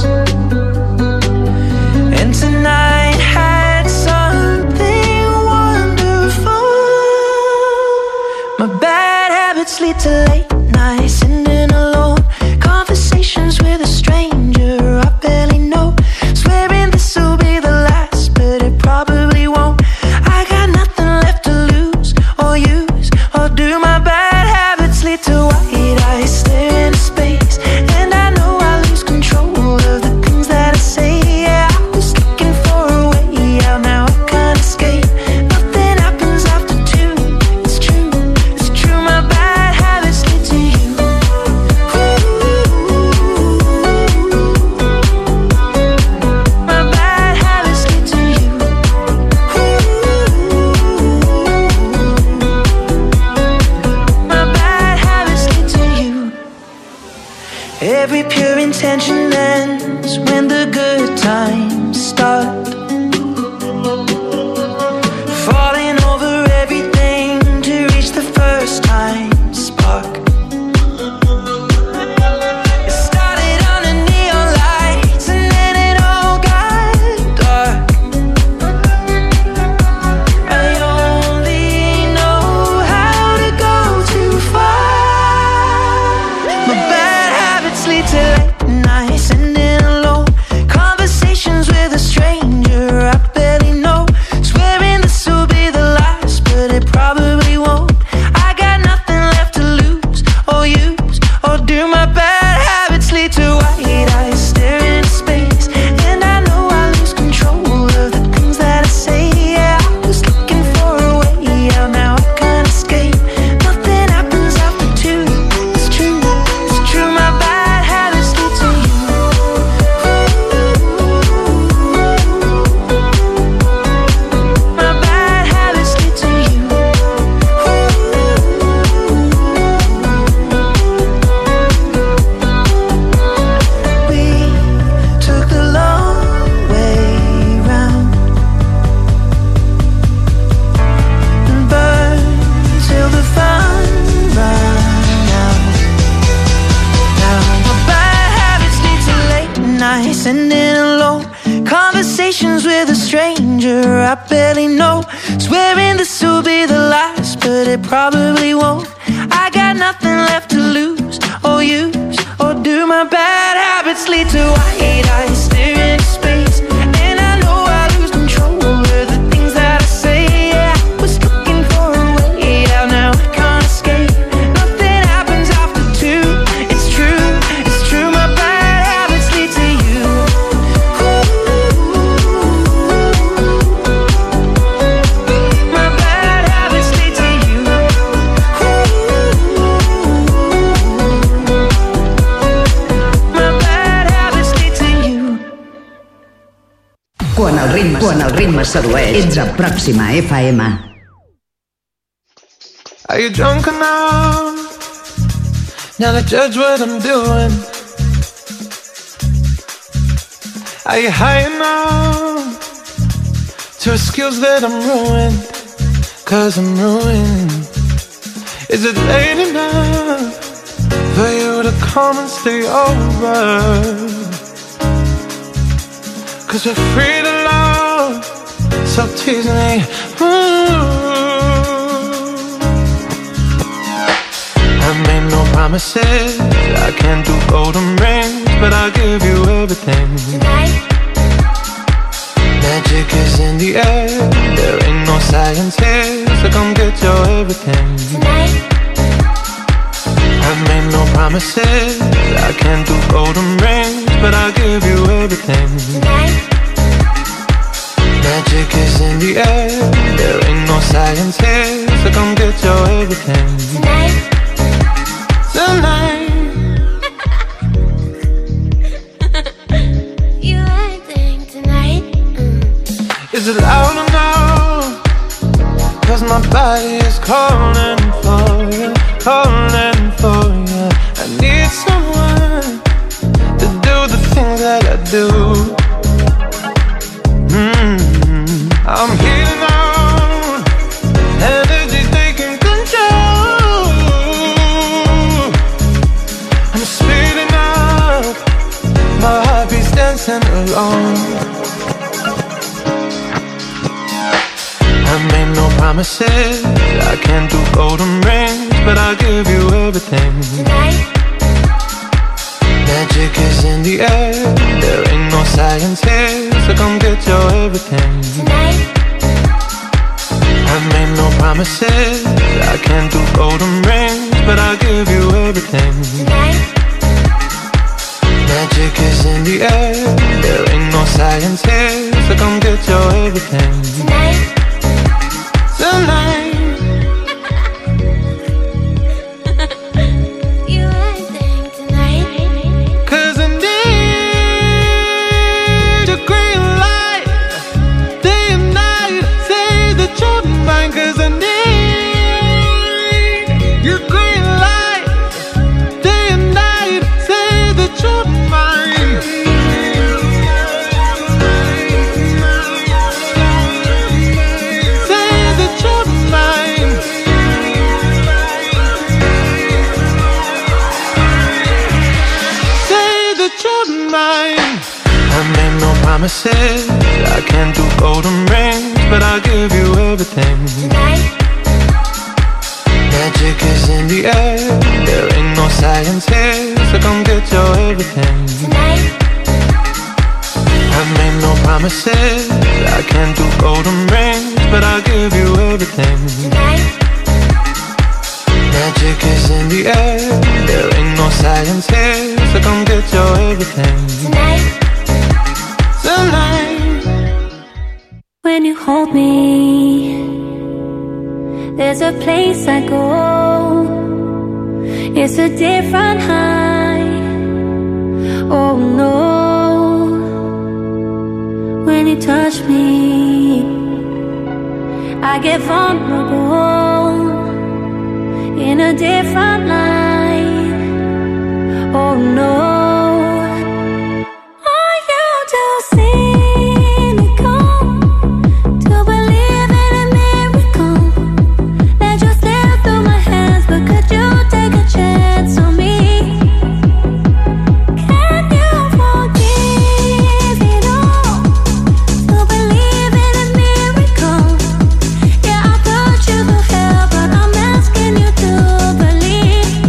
And tonight had something wonderful. My bad habits lead to late nights, sitting alone, conversations with a stranger I barely know, swearing this will be the last, but it probably won't. I got nothing left to lose or use or do. My bad habits lead to white eyes staring into space, and I know I lose control of the things that I say. Yeah, I was looking for a way out, now I can't escape. Nothing happens after two. It's true, it's true. My bad habits lead to you. My bad habits lead to you. My bad habits lead to you. Every pure intention ends when the good times start. Falling over everything to reach the first time spark. It started under neon lights and then it all got dark. I only know how to go too far. My bad habits lead to late nights, sitting alone, conversations with a stranger I barely know, swearing this will be the last, but it probably won't. I got nothing left to lose or use or do. My bad habits lead to white eyes staring into space, and I know I lose control of the things that I say. Yeah, I was looking for a way out, now I can't escape. Nothing happens after two. It's true, it's true. My bad habits lead to you. My bad habits lead to you. We took the long way round and burned till the fun ran out. Now my bad habits lead to late nights, sitting alone, conversations with a stranger I barely know, swearing this will be the last, but it probably won't. I got nothing left to lose or use or do. My bad habits lead to white eyes staring into space, and I know I lose control of the things that I say. Yeah, I was looking for a way out, now I can't escape. Nothing happens after two. It's true, it's true. My bad habits lead to you. My bad habits lead to you. My bad habits lead to you. Quan el ritme, quan el ritme sedueix, ets a Pròxima F M. Are you drunk enough now to judge what I'm doing? Are you high enough to excuse that I'm ruined? Cause I'm ruined. Is it late enough for you to come and stay over? Cause we're free to love, so tease me. Ooh. I made no promises, I can't do golden rings, but I'll give you everything. Tonight. Magic is in the air, there ain't no science here, everything. Tonight. I've made no promises, I can't do golden rings, but I'll give you everything. Tonight. Magic is in the air, there ain't no science here, so come get your everything. Tonight. Tonight. You acting tonight. Mm. Is it loud or no? Cause my body is calling for you, calling for you. I need someone to do the things that I do. Mm-hmm. I'm healing on, energy's taking control. I'm speeding up, my heartbeat's dancing alone. I made no promises, I can't do golden rings, but I'll give you everything. Tonight. Magic is in the air, there ain't no science here, so come get your everything. Tonight. I made no promises, I can't do golden rings, but I'll give you everything. Tonight. Magic is in the air, there ain't no science here, so come get your everything. Tonight. Tonight. You acting tonight. Cause I need a green light, day and night, say that you're mine. Cause I need your green light, day and night, say that you're mine. Say that you're mine. Say that you're mine. I made no promises, I can't do golden rings, but I'll give you everything. Tonight. Magic is in the air, there ain't no science here, so come get your everything. Tonight. I made no promises, I can't do golden rings, but I'll give you everything. Tonight. Magic is in the air, there ain't no science here, so come get your everything. Tonight. Tonight. When you hold me, there's a place I go. It's a different high. Oh no. When you touch me, I get vulnerable in a different light. Oh no. Are you too cynical to believe in a miracle that just slipped through my hands? But could you take a chance on me? Can you forgive it all to believe in a miracle? Yeah, I put you through hell, but I'm asking you to believe.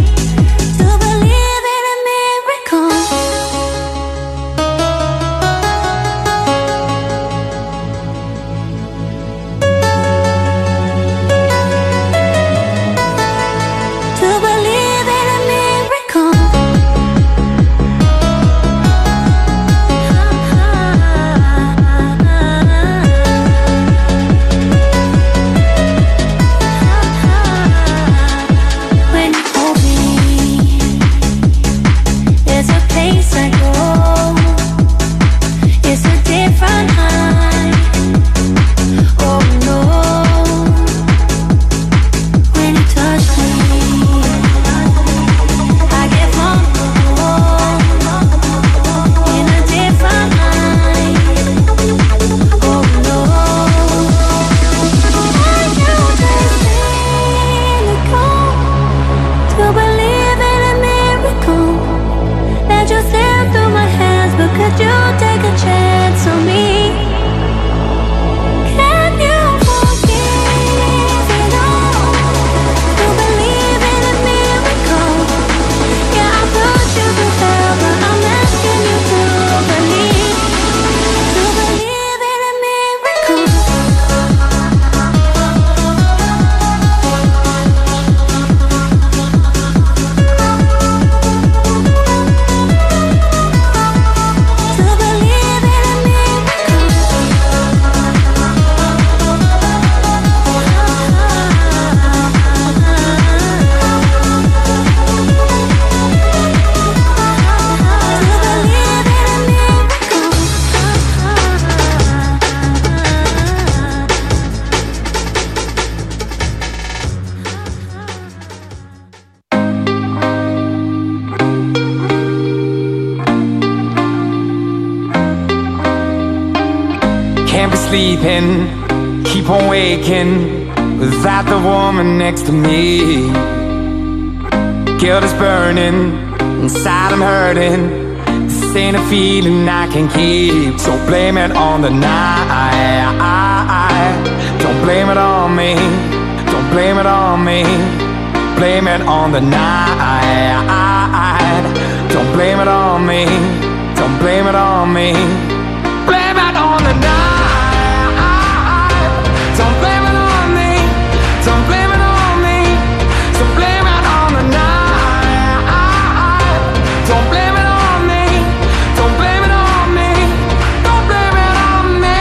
can't be sleeping, keep on waking without the woman next to me. Guilt is burning, inside I'm hurting. This ain't a feeling I can keep. So blame it on the night. Don't blame it on me. Don't blame it on me. Blame it on the night. Don't blame it on me. Don't blame it on me. Blame it on the night. Don't blame it on me. Don't blame it on me. So blame it on the night. Don't blame it on me. Don't blame it on me. Don't blame it on me.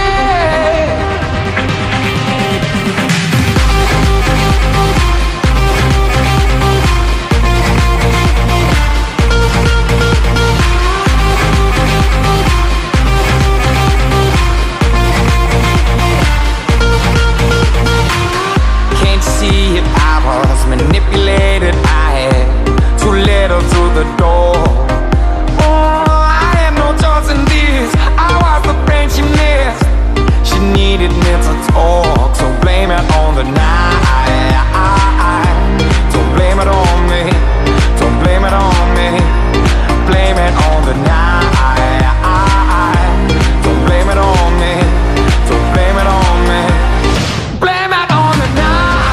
Manipulated, I had too little through the door. Oh, I had no choice in this. I was the friend she missed. She needed me to talk, so blame it on the night. Don't blame it on me. Don't blame it on me. Blame it on the night. Don't blame it on me. Don't blame it on me. Blame it on the night.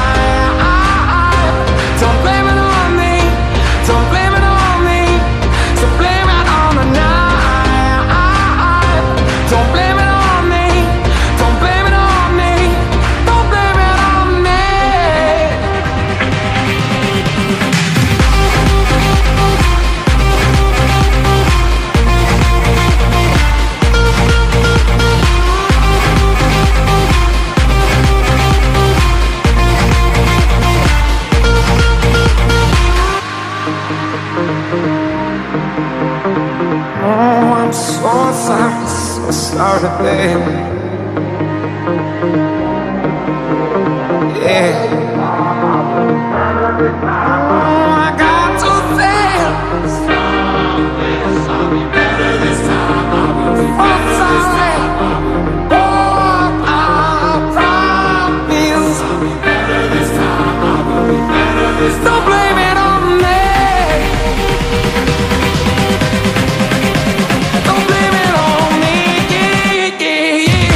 Don't blame it on me. Don't blame it on me. So blame it on the night. Don't blame it on me. Don't blame it on me. Don't blame it on me. Oh, I'm so sorry, so sorry, baby. Yeah. Oh, I got to things. Better this time. I'm sorry. Oh, I promise. Better this time. I will be better this time. Don't blame it on me. Don't blame it on me. Yeah, yeah, yeah.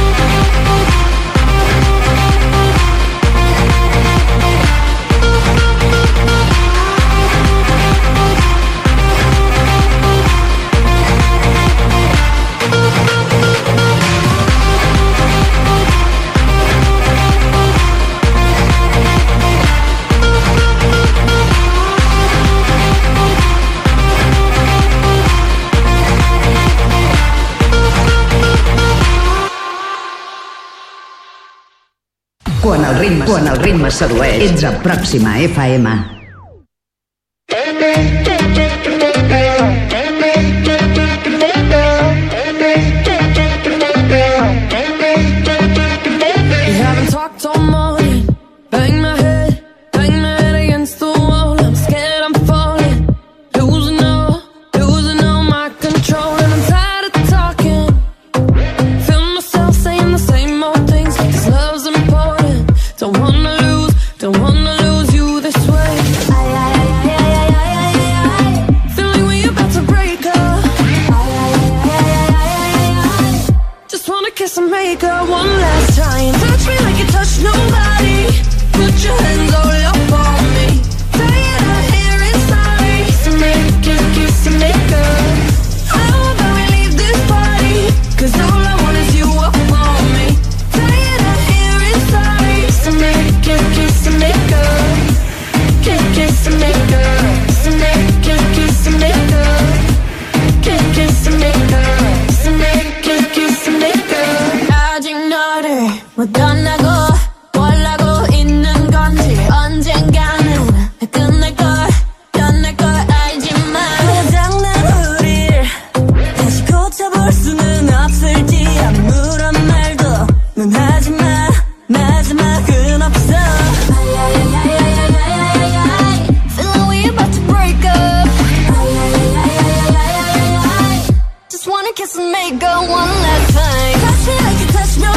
Quan el ritme, quan el ritme sedueix, ets a Pròxima F M. We haven't talked all morning. Bang my head, bang my head against the wall. I'm scared I'm falling, losing all, losing all my control. And I'm tired of talking. Feel myself saying the same old things, because love's important. Don't wanna lose, don't wanna lose you this way. Feeling we about to break up. Just wanna kiss and make up one last time. Touch me like you touch nobody. Put your hands all up on me. Say it out here inside. Kiss and make, kiss, kiss and make up. How about we leave this party? Cause all I want is you up on me. Say it out here inside. Kiss and make, kiss, kiss and make up. Kiss, kiss and make up. Kiss and make, kiss, kiss and make up. Kiss, kiss and make up. Kiss and make, kiss, kiss and make up. 아직 너를 못 떠나고 뭘 하고 있는 건지 언젠가는 끝날 걸 떠날 걸 알지만 고장난 우릴 다시 고쳐볼 수는 없을지 아무런 말도 넌 하지마 마지막은 없어. Feeling we about to break up. Just wanna kiss and make up one last time. Touch me like you touch no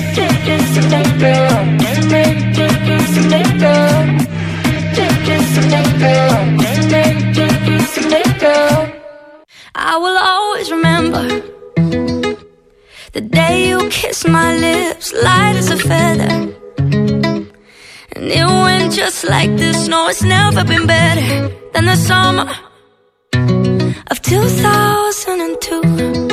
I will always remember the day you kissed my lips, light as a feather. And it went just like this. No, it's never been better than the summer of two thousand two.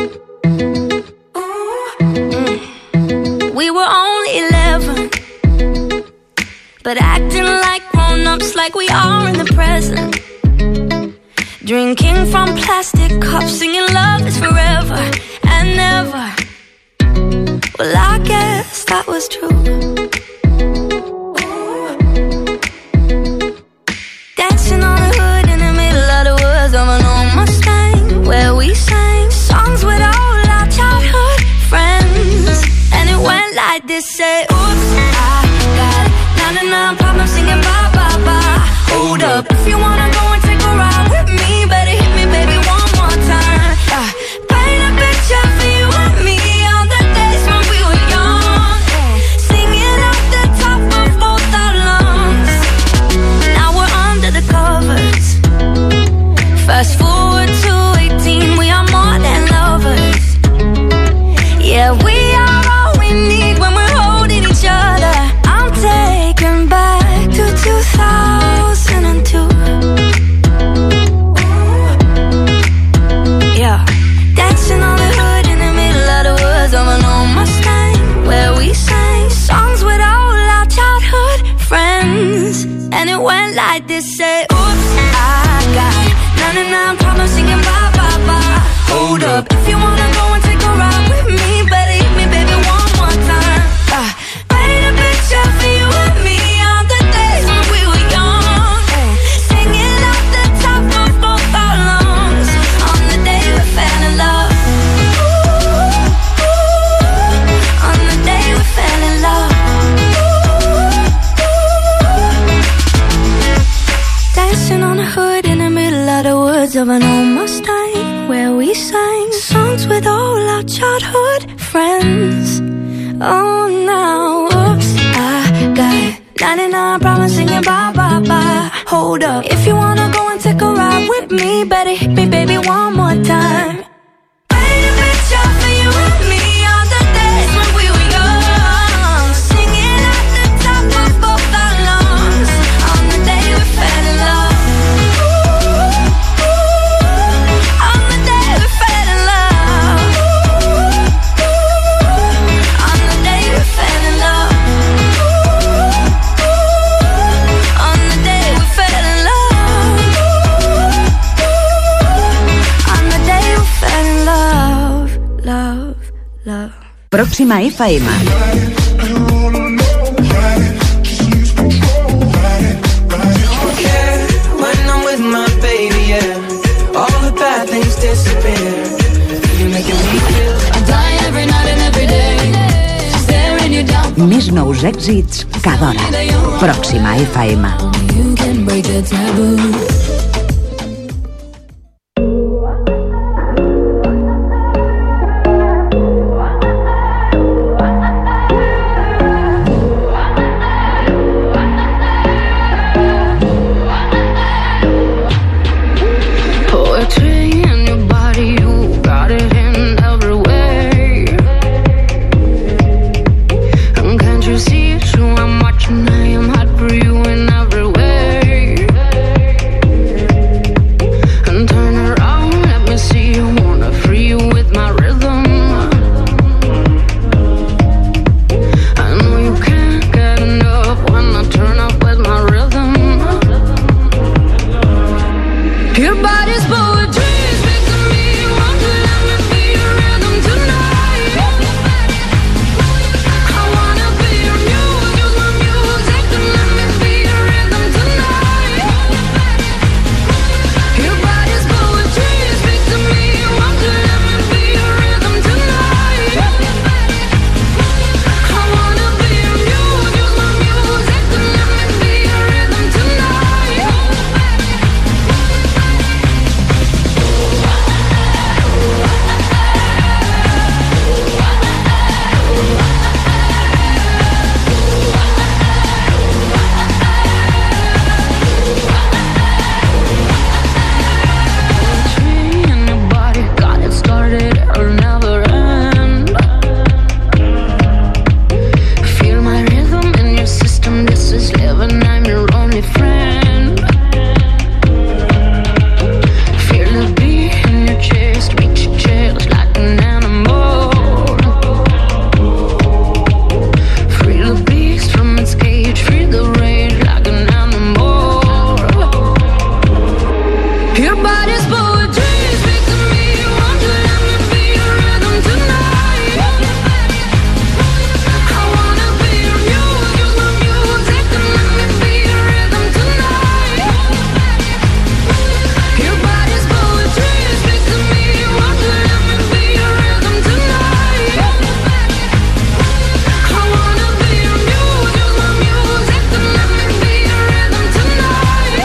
Mm. We were only eleven, but acting like grown-ups, like we are in the present. Drinking from plastic cups, singing love is forever and never. Well, I guess that was true. Dancing on the hood in the middle of the woods of an old Mustang, where we sang songs with all our childhood friends. And it went like this, say, oops, I got ninety-nine problems singing bye, bye, bye. Hold up, if you wanna go and take a ride with me, better hit me, baby, one more time. Yeah. Paint a picture for you and me on the days when we were young, singing off the top of both our lungs. Now we're under the covers. Fast forward to eighteen, we are more than lovers. Yeah, we are all we need when we're holding each other. I'm taken back to two thousand two. Yeah, dancing on the hood in the middle of the woods of an old Mustang, where we sang songs with all our childhood friends. And it went like this, say, oops, I got ninety-nine problems singing bye, bye, bye. Hold up, if you wanna go and take a ride with me, better hit me, baby, one more time. uh, Paint a picture for you and me on the days when we were young, singing off the top of both our lungs on the day we fell in love. On the day we fell in love. Dancing on the hood in the middle of the woods of an old Mustang, where we sang songs with all our childhood friends. Oh, now, oops, I got ninety-nine problems singing bye, bye, bye. Hold up, if you wanna go and take a ride with me, better hit me, baby, one more time. Paint a picture for you and me on the days when we were young, singing at the top of both our lungs on the day we fell in love. On the day we fell in love. On the day we fell in love. On the day we fell in love. On the day we fell in love. Love, love. Próxima F M. When I'm with my baby, yeah, all the bad things disappear. You're making me feel I die every night and every day, staring you down. Més nous èxits cada hora. Pròxima F M. You can break the taboo. Your body's poetry. Speak to me, won't you let me be your rhythm tonight? I wanna be your muse, use my music to let me be your rhythm tonight. Your body's poetry. Speak to me, won't you let me be your rhythm tonight? I wanna be your muse, use my music to let me be your rhythm tonight.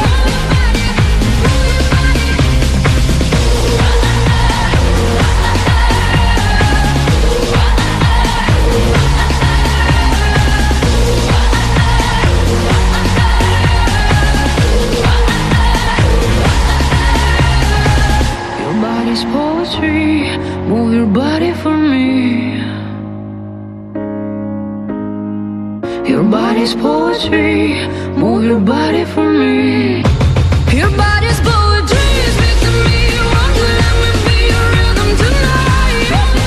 Your body's poetry, move your body for me. Your body's poetry, move your body for me. Your body's poetry, speak to me, won't you let me be your rhythm tonight?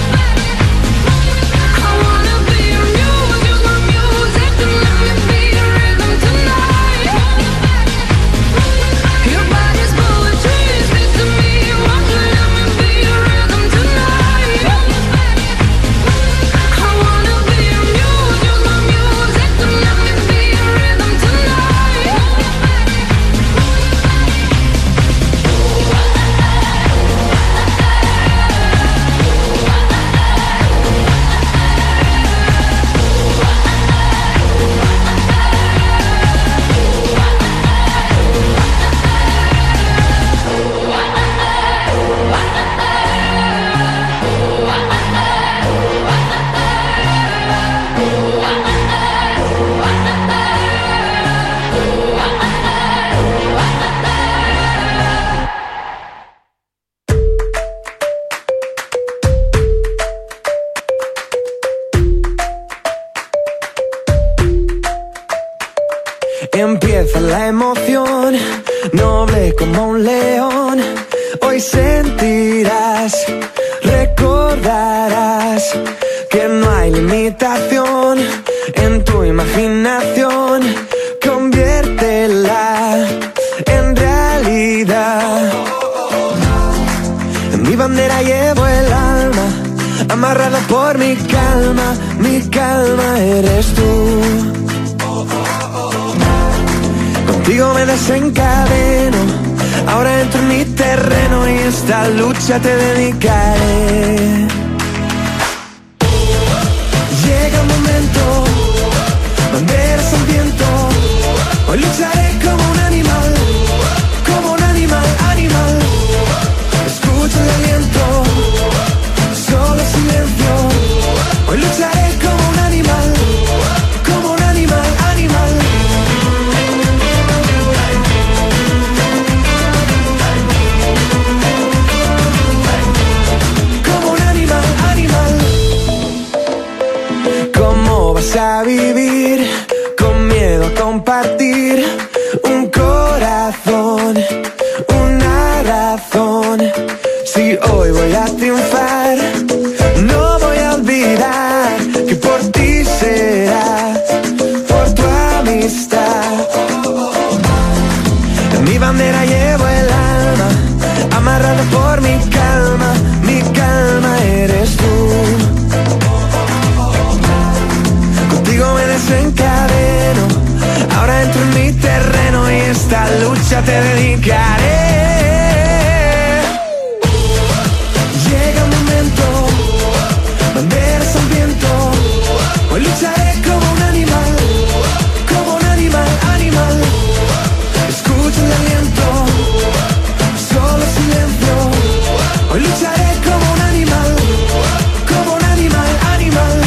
I wanna be your muse, use my music to let me be your rhythm tonight. Your body's poetry, speak to me, won't you let me be your rhythm tonight? I wanna be your muse, use my music to let me be your rhythm tonight. Empieza la emoción, noble como un león. Hoy sentirás, recordarás que no hay limitación en tu imaginación. Conviértela en realidad. En mi bandera llevo el alma, amarrado por mi calma. Mi calma eres tú. Contigo me desencadeno, ahora entro en mi terreno y esta lucha te dedicaré. Llega el momento, banderas al viento, hoy lucharé como un animal, como un animal, animal. Escucha el aliento, solo silencio, hoy lucharé como un animal, como un animal, animal. A vivir con miedo a compartir un corazón, una razón. Si hoy voy a triunfar, no voy a olvidar que por ti será, por tu amistad. En mi bandera llevo el alma, amarrado por mi calma. Mi calma eres tú. Me desencadeno, ahora entro en mi terreno y esta lucha te dedicaré. Llega el momento, banderas al viento, hoy lucharé como un animal, como un animal, animal. Escucha el aliento, solo silencio, hoy lucharé como un animal, como un animal, animal.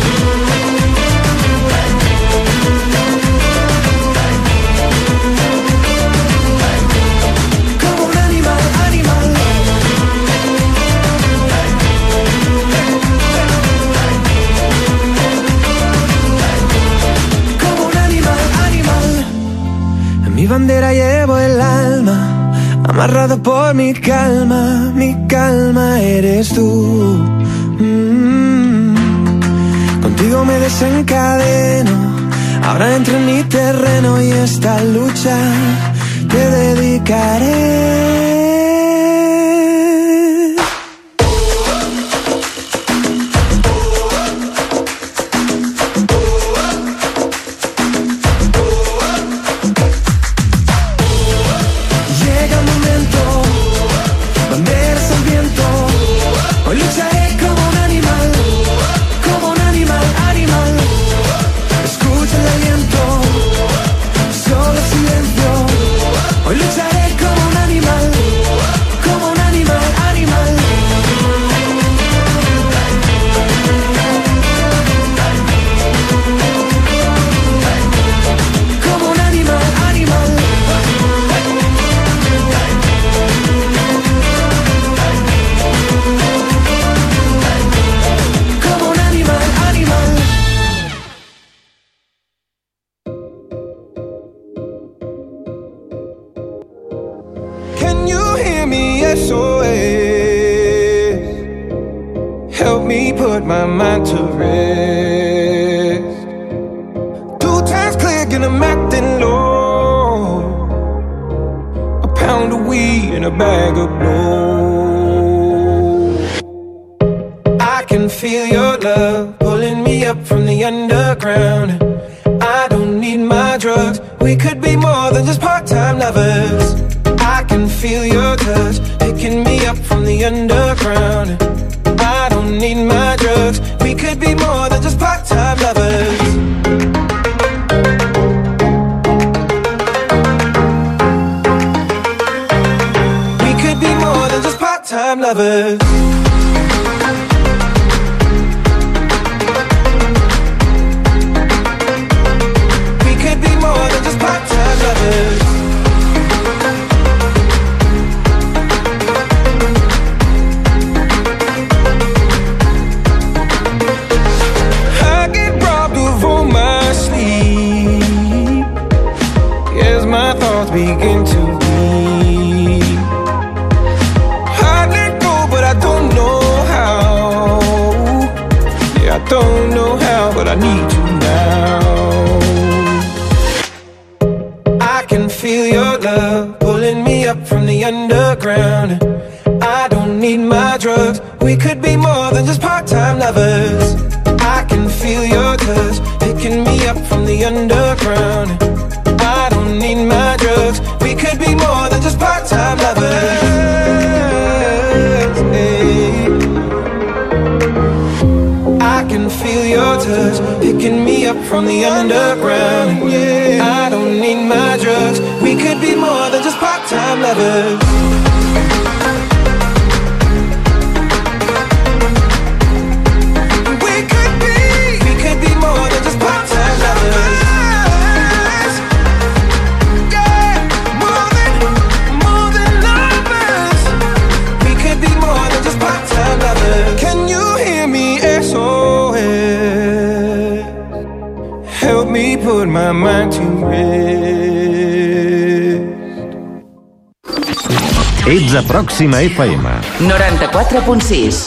Mi bandera llevo el alma, amarrado por mi calma. Mi calma eres tú. Mm. Contigo me desencadeno, ahora entro en mi terreno y esta lucha te dedicaré. S O S. Help me put my mind to rest. Two times click and I'm acting low. A pound of weed and a bag of blow. I can feel your love pulling me up from the underground. I don't need my drugs. We could be more than just part-time lovers. I can feel your touch picking me up from the underground. I don't need my drugs. We could be more than just part-time lovers. We could be more than just part-time lovers. We could be more than just part-time lovers. My thoughts begin to bleed. I let go, but I don't know how. Yeah, I don't know how, but I need you now. I can feel your love pulling me up from the underground. I don't need my drugs. We could be more than just part-time lovers. I can feel your touch picking me up from the underground. I don't need my drugs. We could be more than just part-time lovers. Hey. I can feel your touch picking me up from the underground. Yeah. I don't need my drugs. We could be more than just part-time lovers. We could be, we could be more than just part-time lovers. Can you hear me? S O S. Help me put my mind to rest. Ets a Pròxima F M. noranta-quatre punt sis.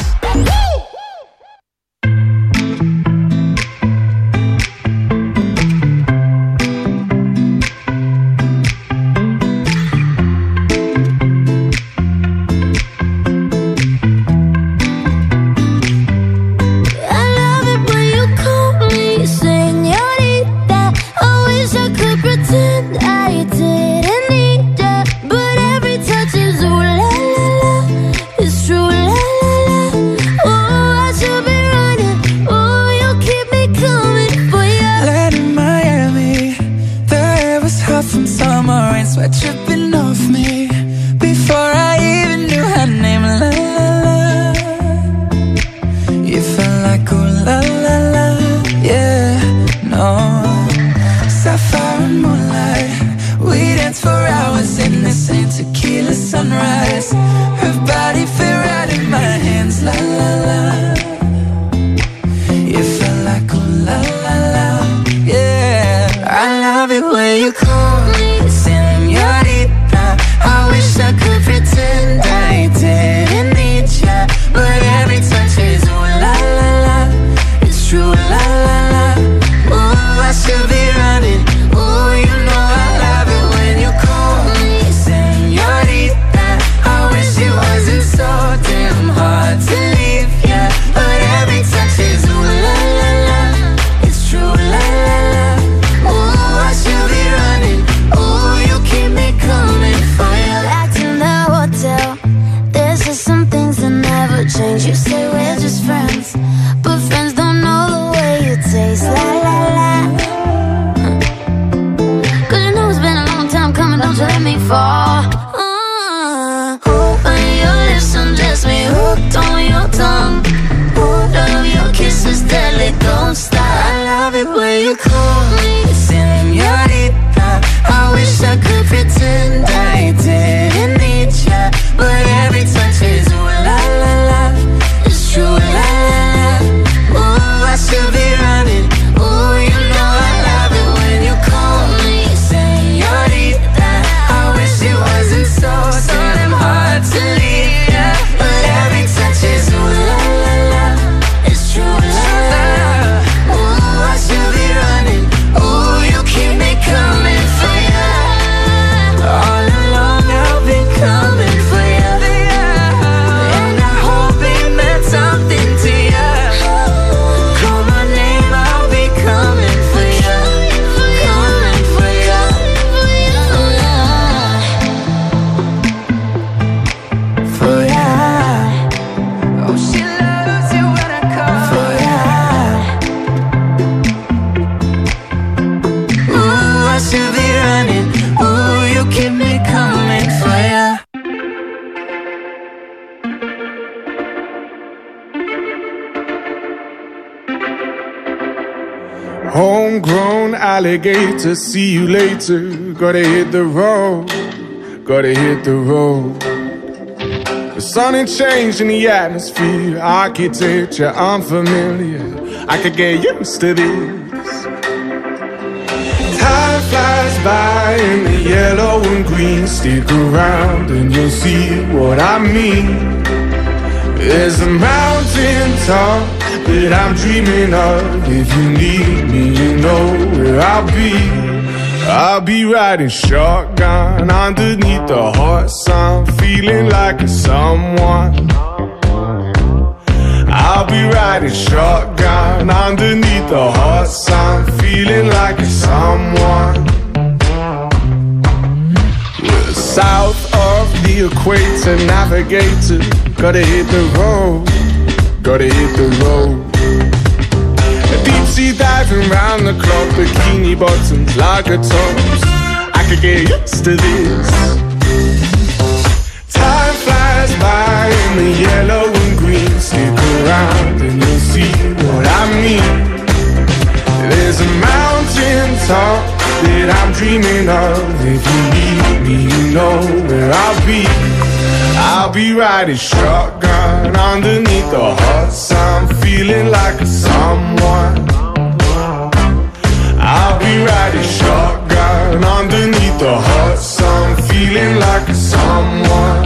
So Homegrown alligator, see you later. Gotta hit the road, gotta hit the road. The sun ain't changing the atmosphere, architecture unfamiliar. I could get used to this. Time flies by in the yellow and green. Stick around and you'll see what I mean. There's a mountain top that I'm dreaming of. If you need me, you know where I'll be. I'll be riding shotgun underneath the hot sun, feeling like a someone. I'll be riding shotgun underneath the hot sun, feeling like a someone. We're south of the equator, navigator. Gotta hit the road, gotta hit the road. Deep sea diving round the clock, bikini bottoms, lager tops. I could get used to this. Time flies by in the yellow and green. Stick around and you'll see what I mean. There's a mountain top that I'm dreaming of. If you need me, you know where I'll be. I'll be riding shotgun underneath the hot sun, feeling like a someone. I'll be riding shotgun underneath the hot sun, feeling like a someone.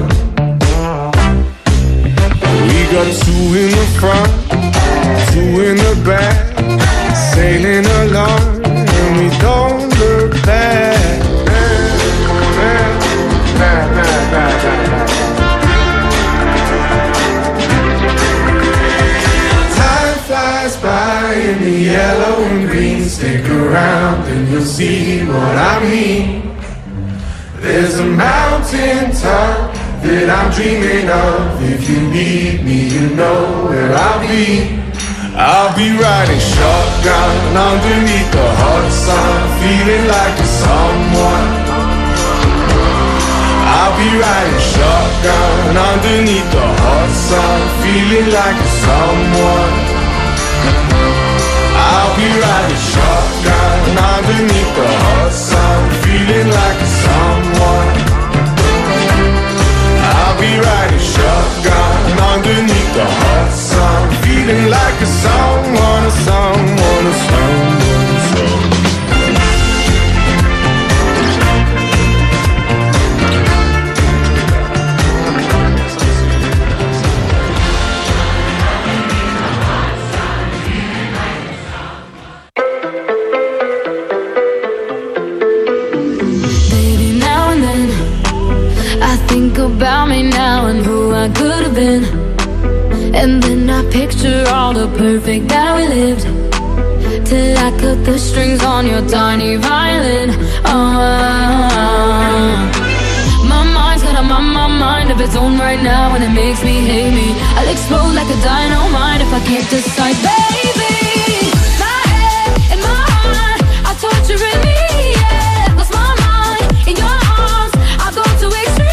We got two in the front, two in the back, sailing along and we don't look back. Flies by in the yellow and green. Stick around and you'll see what I mean. There's a mountain top that I'm dreaming of. If you need me, you know where I'll be. I'll be riding shotgun underneath the hot sun, feeling like a someone. I'll be riding shotgun underneath the hot sun, feeling like a someone. I'll be riding shotgun underneath the hot sun, feeling like a someone. I'll be riding shotgun underneath the hot sun, feeling like a someone, a someone, a someone, a someone. Think about me now and who I could have been. And then I picture all the perfect that we lived, till I cut the strings on your tiny violin. Oh, my mind's got a my, my mind of its own right now, and it makes me hate me. I'll explode like a dynamite if I can't decide, baby. My head and my heart are torturing me, yeah. Lost my mind in your arms, I go to extreme.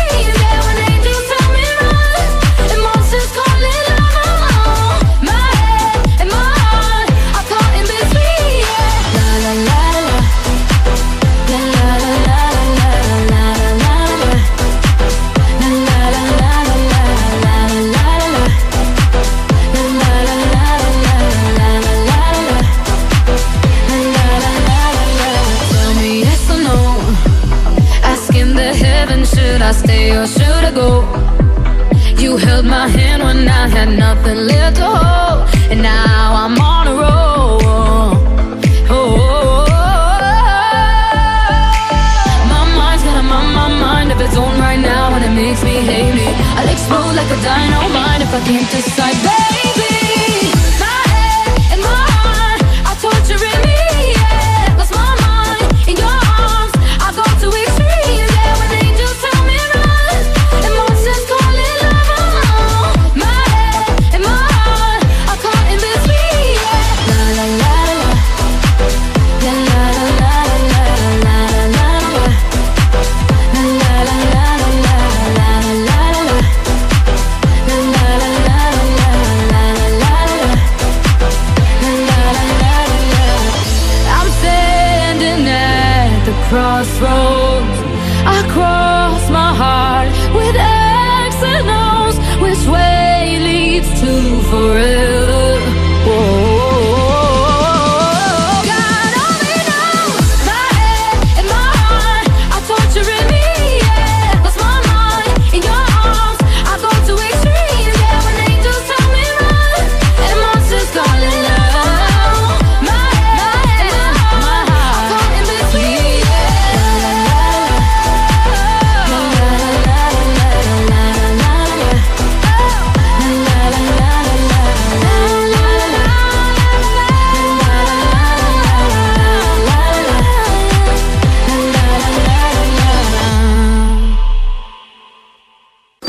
I stay or should I go? You held my hand when I had nothing left to hold, and now I'm on a roll. Oh, oh, oh, oh. My mind's got a my, my mind of its own right now, and it makes me hate me. I'll explode like a dynamite if I can't decide, baby. My head and my heart are torturing me, yeah. Lost my mind in your arms, I go to extremes, yeah. When angels tell me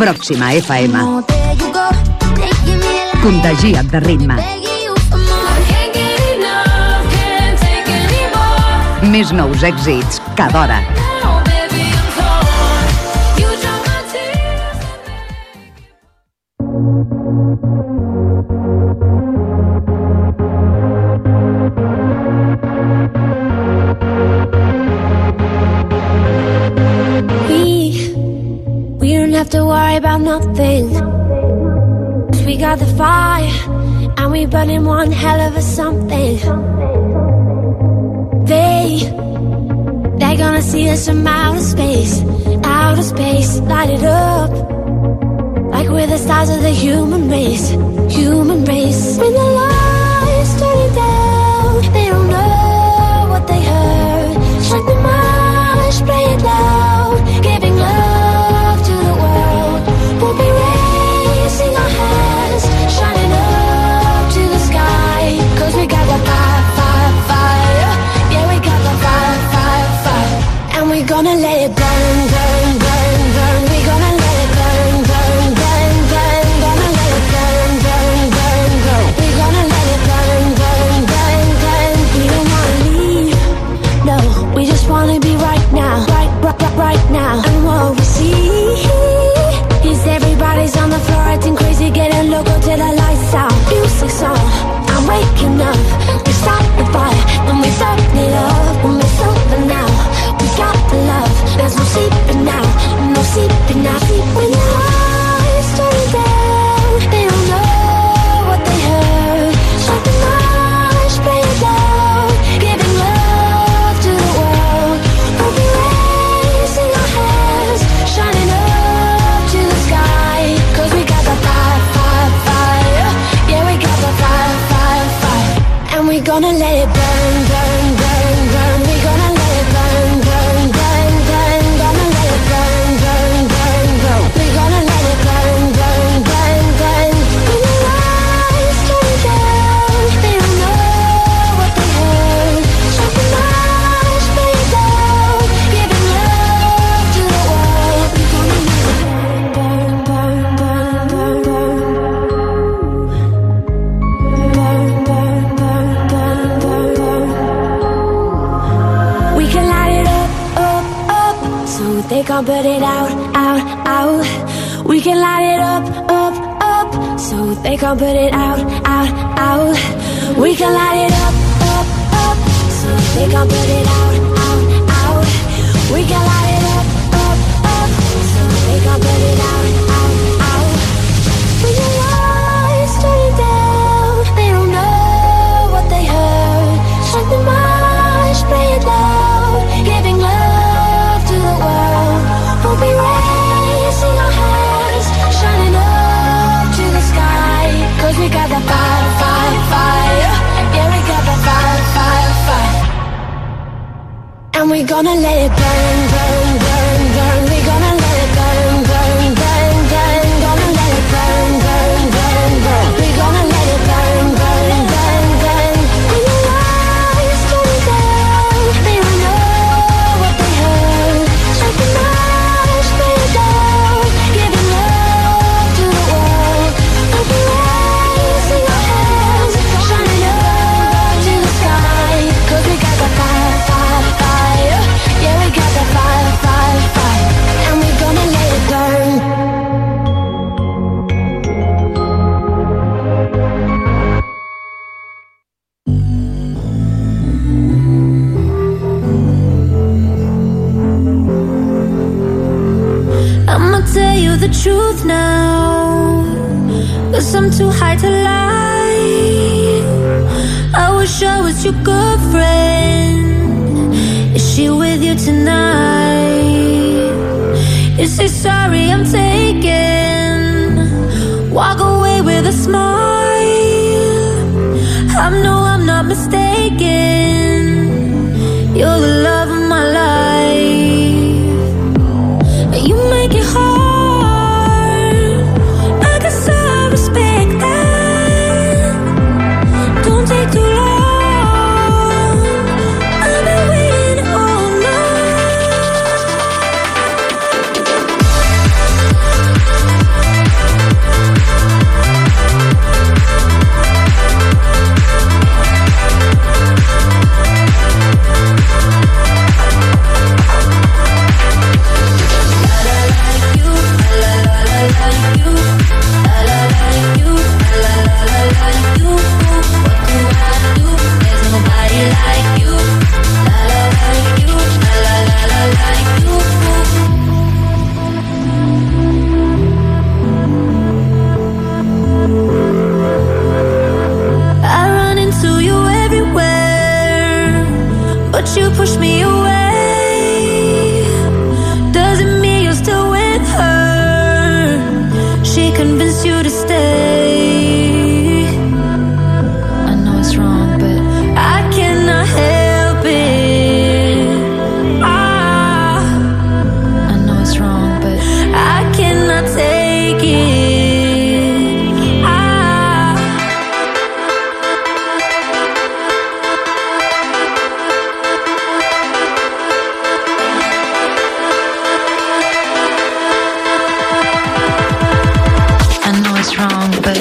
Pròxima F M. Contagia't de ritme. Més nous èxits cada hora. Have to worry about nothing. We got the fire and we burning one hell of a something. They, they're gonna see us from outer space, outer space, light it up like we're the stars of the human race, human race. When the lights turning down, they don't know what they heard. Strike the march, play it loud, giving love. We'll be raising our hands, shining up to the sky. Cause we got the fire, fire, fire. Yeah, we got the fire, fire, fire. And we're gonna let it burn, burn, burn, burn. We're gonna let it burn, burn, burn, burn. Gonna let it burn, burn, burn, burn. We're gonna let it burn, burn, burn, burn. We don't wanna leave, no. We just wanna be right now, right, right, right, right now. And what we see is everybody's on the floor acting crazy, getting loco till the lights out. Music's on, I'm waking up. We start the fire, then we start it up. When we're sober now, we got the love. There's no sleeping now, no sleeping now. When the lights turn down, they don't know what they heard. Strike the march, play it loud, giving love to the world. We'll be raising our hands, shining up. Cause we got the fire, fire, fire. Yeah, we got the fire, fire, fire. And we gonna let it burn, burn, burn, burn. We gonna let it burn, burn, burn, burn. Gonna let it burn, burn, burn, burn. We gonna let it burn, burn, burn, burn. When the lights turn down, they don't know what they heard. Strike the march, play it down, giving love to the world. We gonna let it burn, burn, burn, burn. They can't put it out, out, out. We can light it up, up, up. So they can't put it out, out, out. We can light it up, up, up. So they can't put it out, out, out. We can light it up, up, up. So they can't put it out, out, out. When the lights turn down, they don't know what they heard. Strike the march, play it loud, giving love to the world. We'll be raising our hands, shining up to the sky. Cause we got the fire, fire, fire. Yeah, we got the fire, fire, fire. And we're gonna let it burn, burn, burn, burn. We're gonna let it burn, burn, burn, burn. Gonna let it burn, burn, burn, burn. We're gonna let it burn, burn, burn, burn. When the lights turn down, they don't know what they heard. Strike the march, play it down, giving love to the world. We'll be raising our hands, shining up to the sky. Cause we got the fire, fire, fire. Yeah, we got the fire, fire, fire. And we're gonna let it burn. I'ma tell you the truth now, 'cause I'm too high to lie. I wish I was your girlfriend. Is she with you tonight? You say sorry, I'm taken. Walk away with a smile. I know I'm not mistaken. You're the love of my life. You make it hard. I guess I respect that. Don't take too long. I've been waiting all night. la la like you, la la la like you. What do I do? There's nobody like you, la la like you, la la la like you. I run into you everywhere, but you push me away. Doesn't mean you're still with her. She convinced you to stay. I know it's wrong, but I cannot help it. Ah, I know it's wrong, but I cannot take it. Wrong, but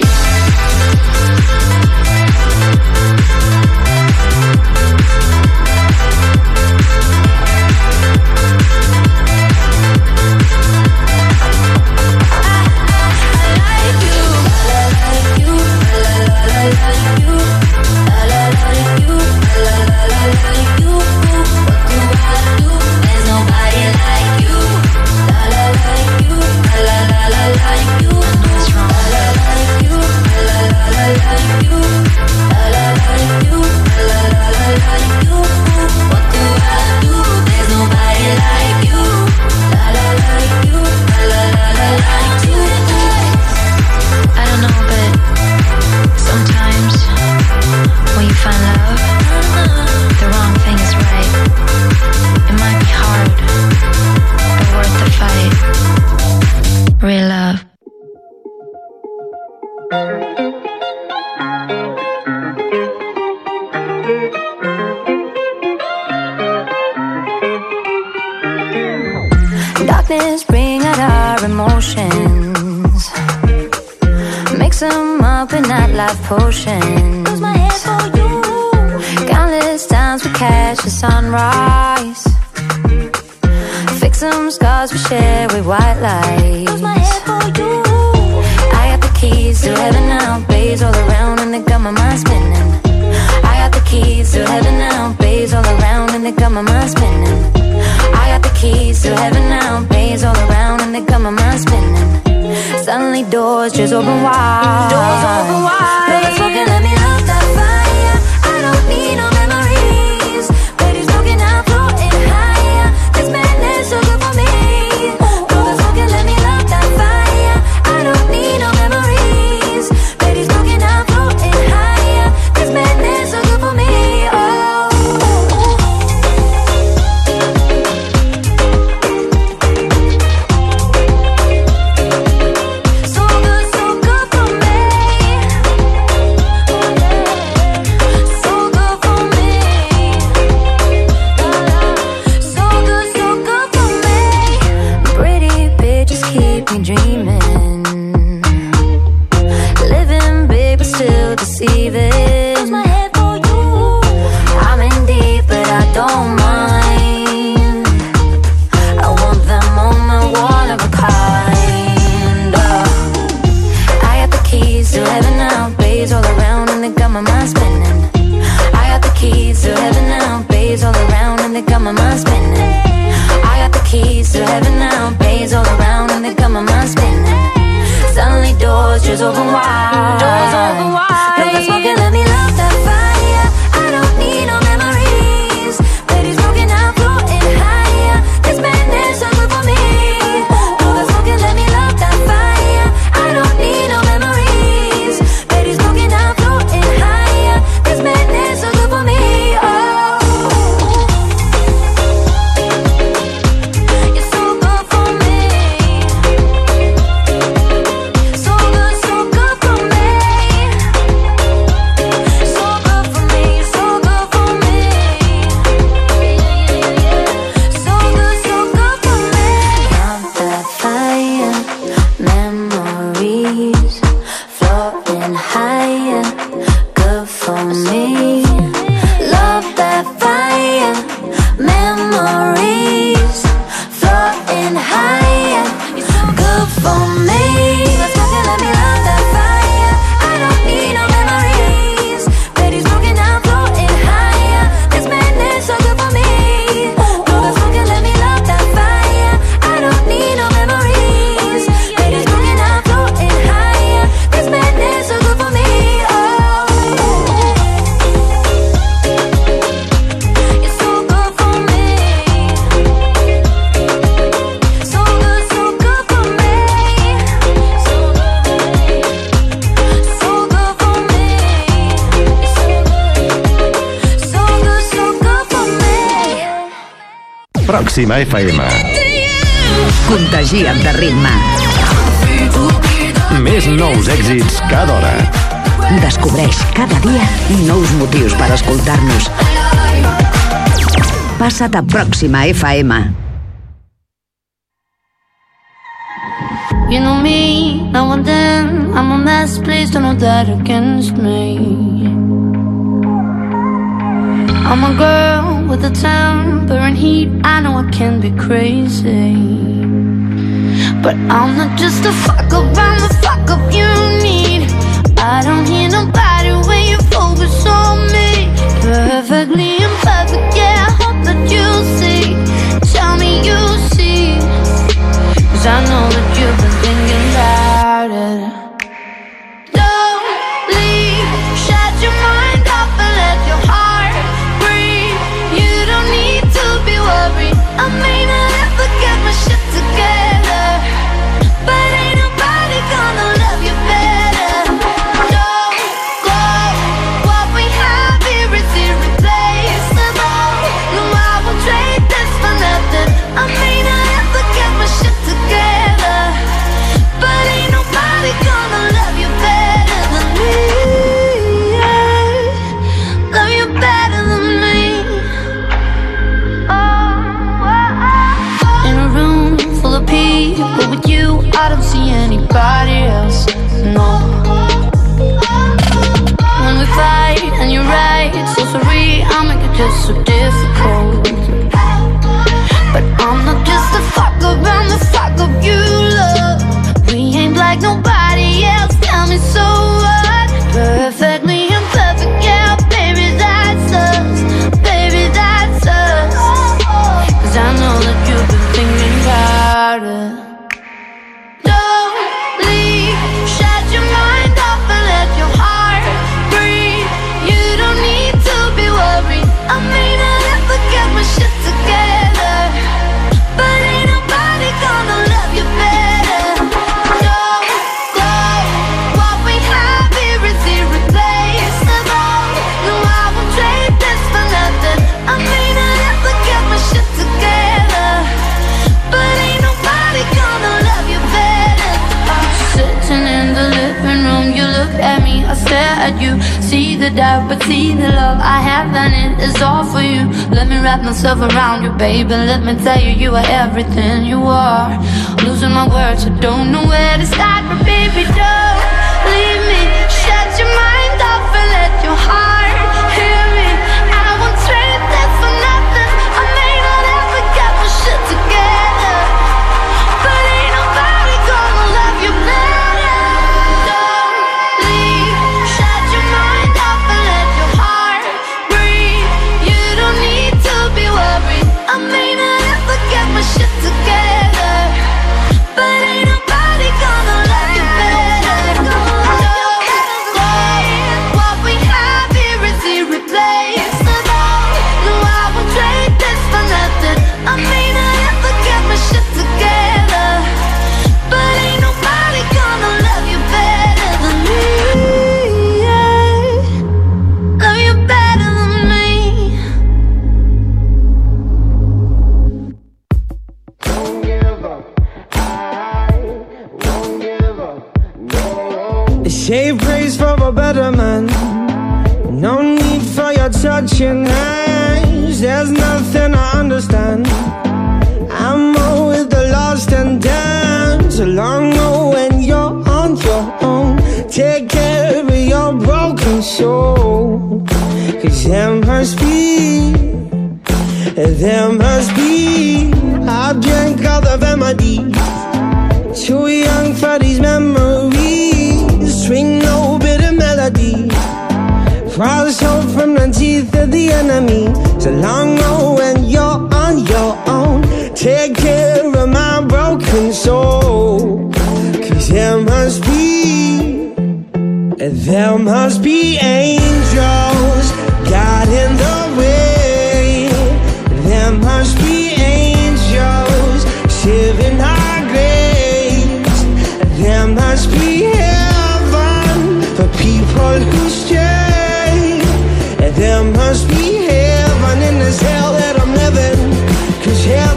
darkness bring out our emotions, mix them up in nightlife potions. Use my head for you. Countless times we catch the sunrise, fix some scars we share with white lies. Use my head for you. I got the keys to heaven now, bays all around and they got my mind spinning. I got the keys to heaven now, bays all around and they got my mind spinning. I got the keys to heaven now, bays all around and they got my mind spinning. Suddenly doors just open wide. Doors open wide. Baby, smoking, let me love that fire. I don't need no memories. Baby, smoking, I'm floating higher. This madness so good for me. Baby, smoking, let me love that fire. I don't need no memories. Baby, smoking, I'm floating higher. This madness so good for me. Oh. Dreaming, living big but still deceiving. Use my head for you. I'm in deep but I don't mind. I want that moment, one of a kind. uh, I got the keys to heaven now, bays all around and they got my mind spinning. I got the keys to heaven now, bays all around and they got my mind spinning. I got the keys to heaven now, bays all around and they got my mind spinning. Suddenly doors just open wide. Doors open wide. Baby, smoking, let me love that fire. I don't need no memories. Baby, smoking, I'm floating higher. This madness so good for me. Baby, smoking, let me love that fire. I don't need no memories. Baby, smoking, I'm floating higher. This madness so good for me. Oh. So good, so good for me. Pròxima F M. Contagia't de ritme. Més nous èxits cada hora. Descobreix cada dia nous motius per escoltar-nos. Passa't a Pròxima F M. You know me, now and then I'm a mess, please don't hold that against me. I'm a girl with a temper and heat, I know I can be crazy, but I'm not just a fuck up, I'm the fuck up you need. I don't hear nobody when you focus on me. Perfectly imperfect, yeah, I hope that you see. Tell me you see, 'cause I know that you've been thinking about it. Don't leave, shut your mind off and let your heart breathe. You don't need to be worried, I may not ever get my shit together, but ain't nobody gonna love you better. Don't go, what we have here is irreplaceable. No, I won't trade this for nothing, I may not ever get my shit together, but ain't nobody gonna love you better than me. Yeah. Love you better than me. Oh, oh, oh. In a room full of people with you, I don't see anybody else. No. When we fight and you're right, so sorry, I make it just so difficult. But I'm not just a fuck up, I'm the fuck up you love. We ain't like nobody else, tell me so what? Perfectly imperfect, yeah, baby, that's us. Baby, that's us. 'Cause I know that you've been thinking about it. Don't leave, shut your mind off and let your heart breathe. You don't need to be worried, I may not ever get my shit together, but ain't nobody gonna love you better. Don't go, what we have here is irreplaceable. No, I won't trade this for nothing, I may not ever get my shit together, but ain't nobody gonna love you better. Sitting in the living room, you look at me, I stare at you. See the doubt, but see the love I have, and it is all for you. Let me wrap myself around you, baby. Let me tell you, you are everything you are. Losing my words, I don't know where to start, but baby, don't leave me. Shut your mind off and let your heart hear me. I won't trade that for nothing, I may not ever get my shit together, but ain't nobody gonna love you better. Don't leave, shut your mind off and let your heart breathe. You don't need to be worried, I may not ever get my shit together, but ain't nobody gonna love you better. Don't go, what we have here is irreplaceable. No, I won't trade this for nothing, I may not ever get my shit together, but ain't nobody gonna love you better than me. Yeah. Love you better than me. Save praise for a better man. No need for your touching hands. There's nothing I understand. I'm more with the lost and dance along when you're on your own. Take care of your broken soul, 'cause there must be, there must be. I drank all the remedies, too young for these memories. Swing no bitter melody, false hope from the teeth of the enemy. So long when you're on your own. Take care of my broken soul, 'cause there must be, there must be angels guiding the way. There must be angels saving our graves. There must be heaven for people who stay. There must be heaven in this hell that I'm living, 'cause heaven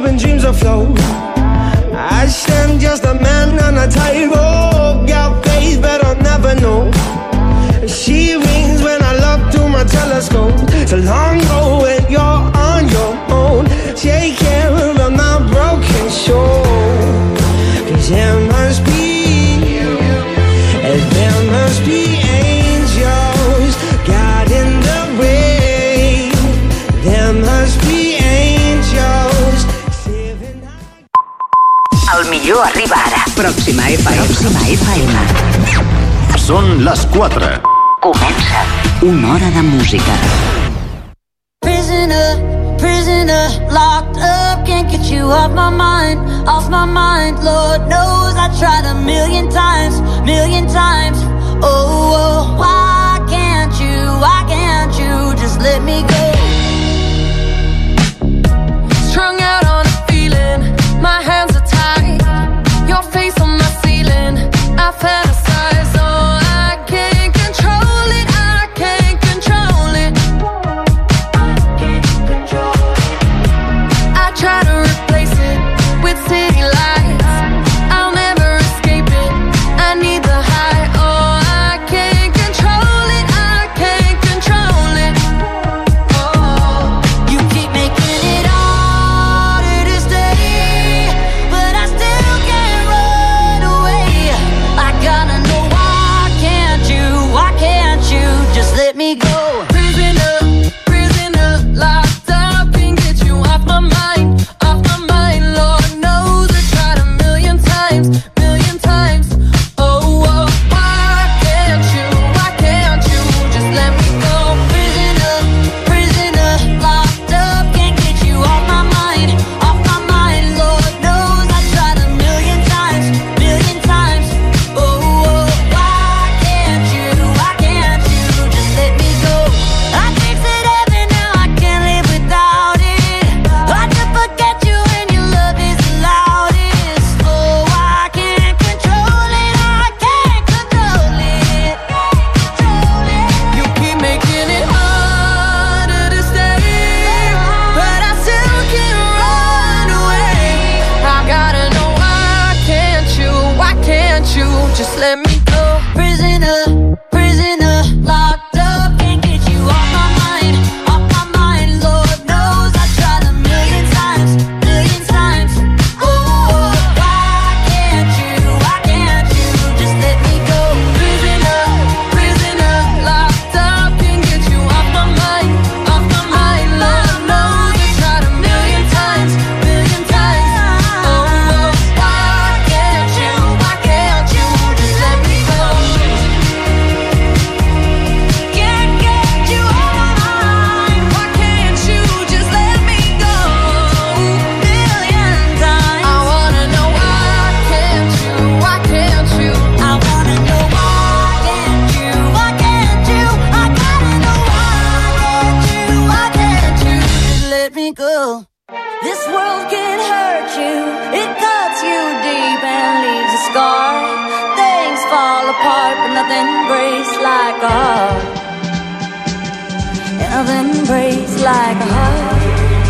keeping dreams afloat. I stand just a man on a tightrope. Got faith but I'll never know. She rings when I look through my telescope. So long ago when you're on your own. Take care of my broken soul. Cause there must be, there must be angels guiding the way. There must be angels. El millor arriba ara. Pròxima F M. Pròxima F M. Són les quatre. Comença una hora de música. Prisoner, prisoner, locked up, can't get you off my mind, off my mind. Lord knows I tried a million times, million times. Oh, oh, why can't you, why can't you just let me go? Strung out on a feeling, my hands are tied. Your face on my ceiling, I fantasize. Oh, I can't control it, I can't control it. I try to replace it with city lights. I'll never escape it, I need the high. Oh, I can't control it, I can't control it. Oh, you keep making it harder to stay, but I still can't run away. I gotta know why can't you, why can't you just let me go? Prisoner, prisoner, locked up, can't get you off my mind, off my mind. Lord knows I tried a million times, million times. Oh, oh, why can't you, why can't you just let me go? Prisoner, prisoner, locked up, can't get you off my mind, off my mind. Lord knows I tried a million times, million times. Oh, oh, why can't you, why can't you just let me go? I tasted heaven, now I can't live without it. Hard to forget you when your love is the loudest. Oh, I can't control it, I can't control it. You keep making it harder to stay, but I still can't run away. I gotta know why can't you, why can't you just let me go? Prisoner, prisoner, locked up, can't get you off my mind, off my mind. Lord knows I tried a million times, million times. Oh, why can't you, why can't you just let me go? Prisoner, prisoner, locked up, can't get you off my mind, off my mind. Lord knows I tried a million times, million times. Oh, why can't you, why can't you just let me go? Can't get you off my mind, Why can't you just let me go? million times. I wanna know why can't you, why can't you? I wanna know why can't you, why can't you? I gotta know why can't you, why can't you just let me go? This world can hurt you, it cuts you deep and leaves a scar. Things fall apart, but nothing breaks like a heart. And nothing breaks like a heart.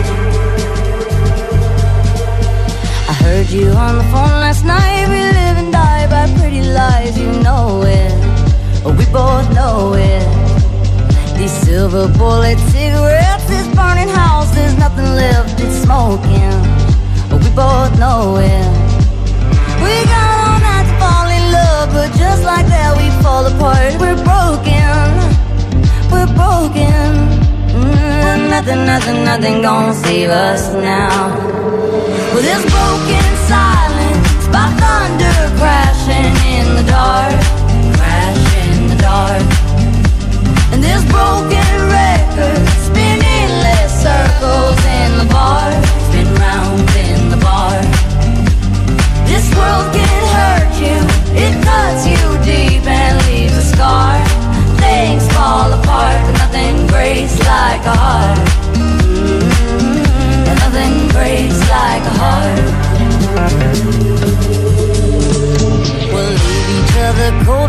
I heard you on the phone last night. We live and die by pretty lies, you know it. We both know it. These silver bullet cigarettes, this burning house, there's nothing left, it's smoking. We both know it. We got all night to fall in love, but just like that we fall apart. We're broken, we're broken. Mm, nothing, nothing, nothing gonna save us now. Well, this broken silence by thunder crashing in the dark, crash in the dark. And this broken record spinning less circles in the bar, spin round in the bar. This world can hurt you, it cuts you deep and leaves a scar. Things fall apart, but nothing breaks like a heart. Mm-hmm. And nothing breaks like a heart. We'll leave each other cold.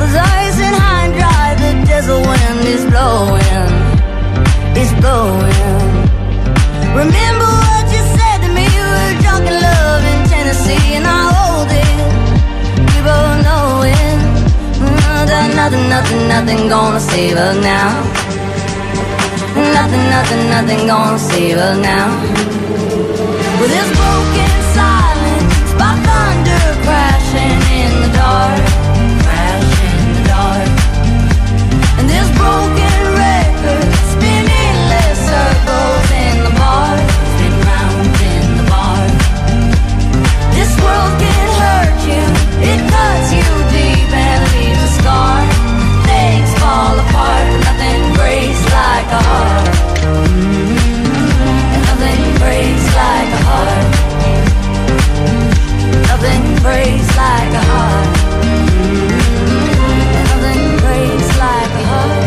Nothing, nothing, nothing gonna save us now. Nothing, nothing, nothing gonna save us now. With this broken silence, by thunder crashing in the dark, crashing in the dark. And this broken record spinning endless circles in the bar, spin round in the bar. This world can hurt you, it cuts you deep and leaves a scar. Things fall apart, but nothing breaks like a heart. And nothing breaks like a heart. Nothing breaks like a heart. And nothing breaks like a heart.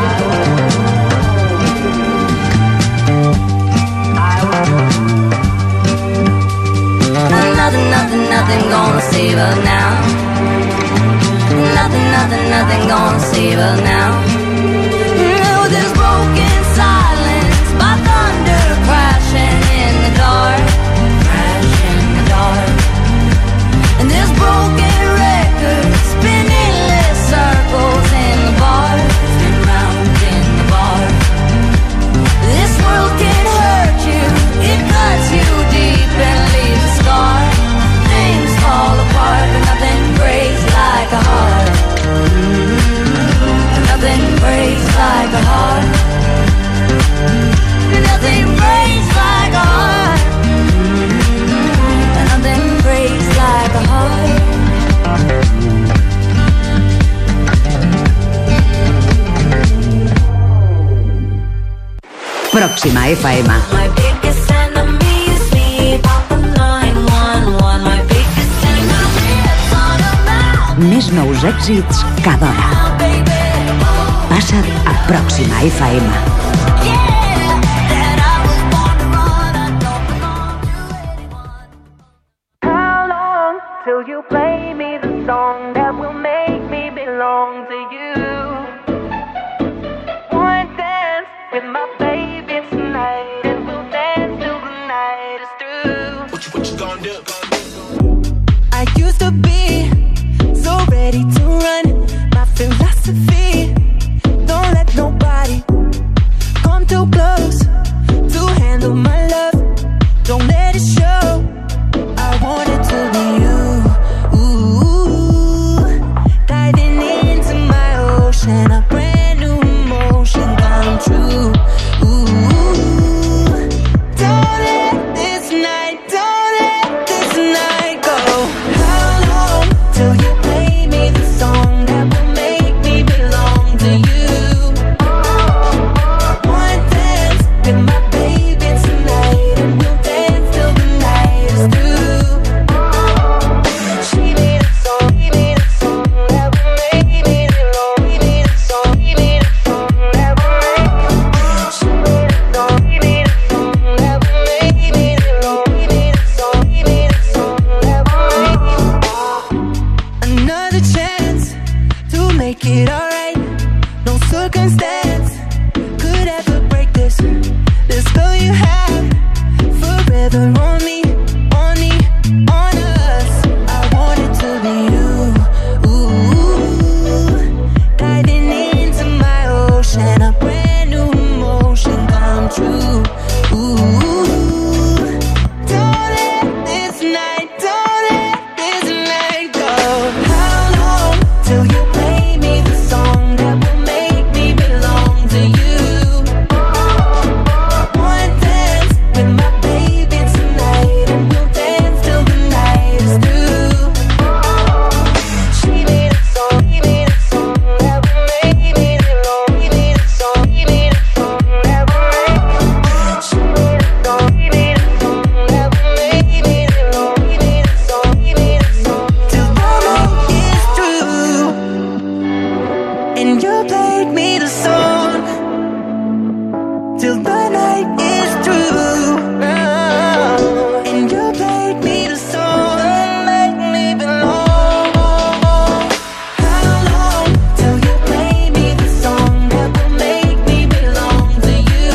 Nothing, nothing, nothing gonna save us now. Nothing, nothing, nothing gonna save us now. No, this broken silence, by thunder crashing in the dark, crashing in the dark. And this broken record spinning endless circles in the bar, spin round in the bar. This world can hurt you, it cuts you deep and leaves a scar. Things fall apart, but nothing breaks like a heart. Nothing breaks like a heart. Nothing breaks like a heart. Nothing breaks like a heart. Pròxima F M. My biggest enemy is me, Papa nine one one. My biggest enemy is on a map. Més nous èxits cada hora. Passa't a Pròxima F M. How long till you play me the song that will make me belong to you? One dance with my baby tonight, and we'll dance till the night is through. What you, what you gonna do? I used to be so ready to run. My philosophy, don't let nobody come too close to handle my love. Don't let it show. I want it to be you. Ooh, diving into my ocean, a brand new emotion come true. Ooh, don't let this night, don't let this night go. How long till you play me the song that will make me belong to you? One dance with my baby tonight, and we'll dance till the night is through. She made a song, he made a song that will make me belong. He made a song, he made a song that will make me. She made a song, he made a song that will make me belong. He made a song, he made a song that will make me. Another chance to make it alright. No circumstance could ever break this. This girl you have forever on me, on me, on us. I want it to be you. Ooh, diving into my ocean, a brand new emotion come true. Ooh, don't let this night, don't let this night go. How long till you play me the song that will make me belong to you? One dance with my baby tonight, and we'll dance till the night is through. She made a song, he made a song that will make me belong. He made a song, he made a song that will make me. She made a song, he made a song that will make me belong. He made a song, he made a song till the night is through. And you played me the song till the night is through. And you played me the song that make me belong. How long till you play me the song that will make me belong to you?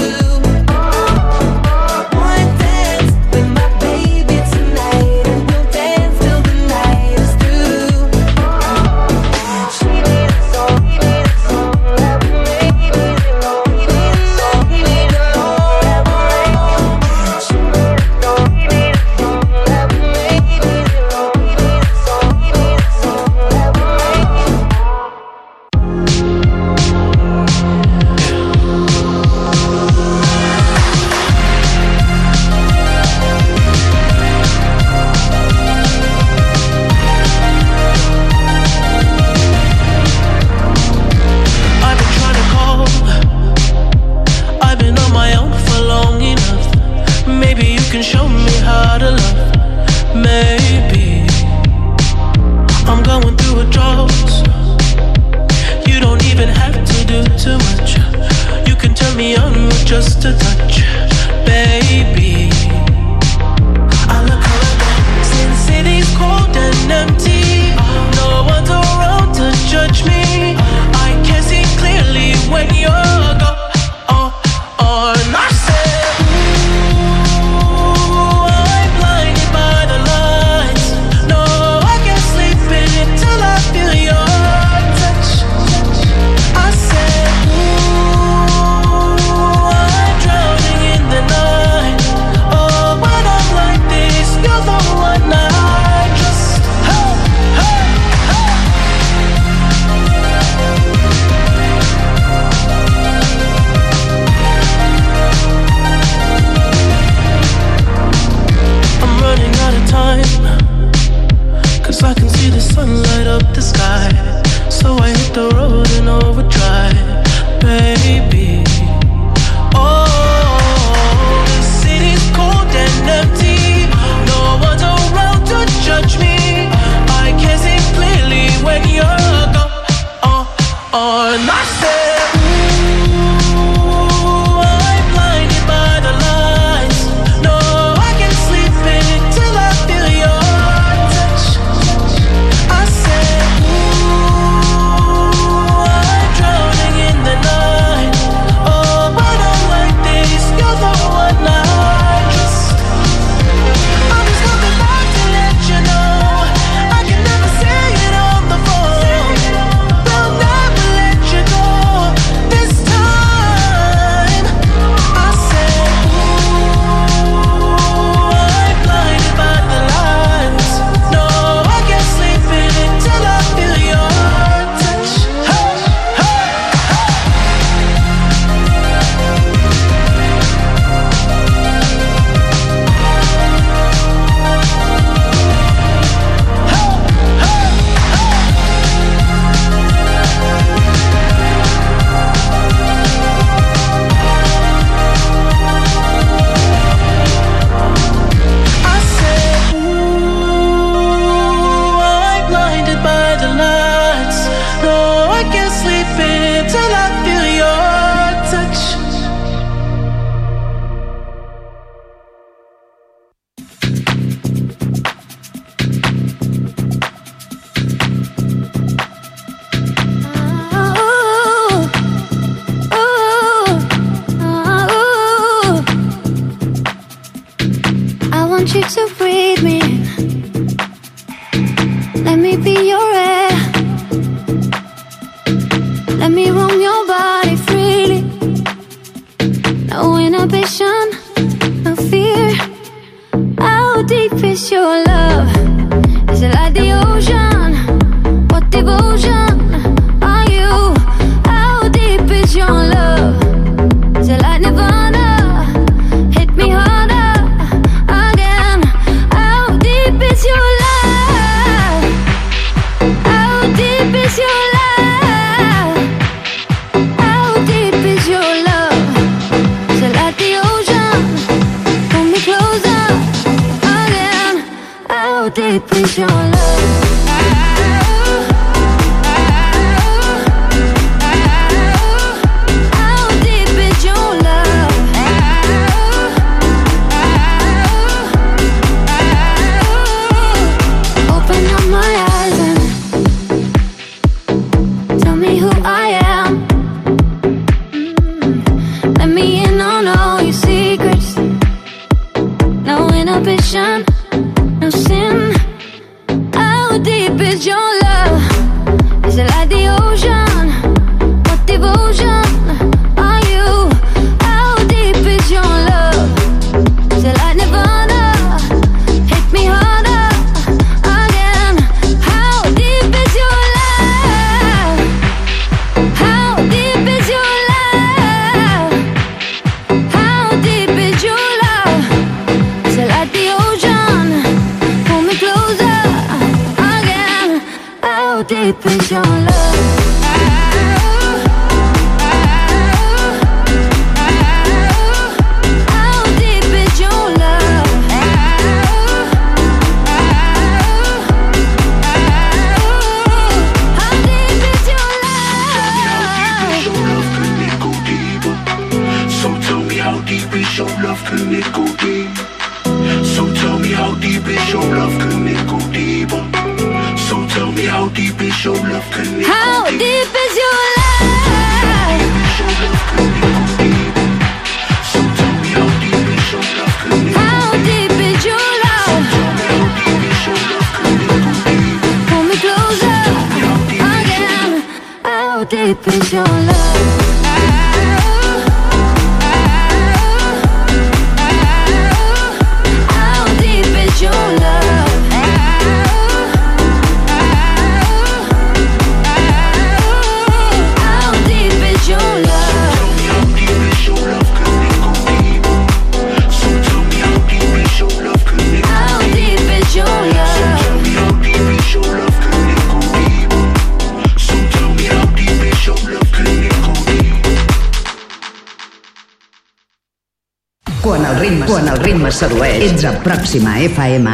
One dance with my baby tonight, and we'll dance till the night is through. She made a song, he made too much. You can turn me on with just a touch, baby. I look around, since city's cold and empty, no one's around to judge me. I can see clearly when you're gone. Oh, oh, and I said, ooh, I'm blinded by the lights. No, I can't sleep in it till I feel your touch. I said, ooh, I'm drowning in the night. Oh, when I'm like this, you're the one I just, hey, hey, hey. I'm running out of time, 'cause I can see the sun light up the sky. So I hit the road in overdrive, baby. Oh, the city's cold and empty, no one's around to judge me. I can see clearly when you're gone. Oh, oh, and I said, ooh, I'm blinded by the lights. No, I can't sleep in it till I feel your touch. I said, ooh, I'm drowning in the night. Oh, when I'm like this, you're the one I just, I'm just coming back to let you know I can never say it on the phone. They'll never let you go this time. I said, ooh, I'm blinded by the lights. No, I can't sleep in it till I feel your touch. Hey, hey, I said, ooh, I'm blinded by the lights. No, I can't sleep in it till I feel your touch. I want you to breathe me in. Let me be your air. Let me roam your body freely. No inhibition, no fear. How deep is your love? Is it like the ocean? What devotion are you? How deep is your love? Is it like Nirvana? Hit me harder again. How deep is your love? How deep is your love? How deep is your love? Is it like the ocean? Pull me closer again. How deep is your love? How deep is your love? Open up my eyes and tell me who I am. Mm. Let me in on all your secrets. No inhibition, no sin. How deep is your love? Is it like the ocean? What devotion are you? How deep is your love? Is it like Nirvana? Hit me harder again. How deep is your love? How deep is your love? How deep is your love? Is it like the ocean? Pull me closer again. How deep is your love? How deep is your love? How deep is your love? your love? Can it go deep? So tell me how deep is your love? Can it go deeper? So tell me how deep is your love? Can it How go deep? deep is your love? So tell me how deep is your love? Can it How deep is your love? Pull me closer again. How deep is your love? How deep is your love? How deep is your love? So tell me how deep is your love? Can it go How deep is your love? Tell me how deep is your love? Can it go deep? So tell me how deep is your love? Can it go deep? Quan el ritme, quan el ritme sedueix, ets a Pròxima F M.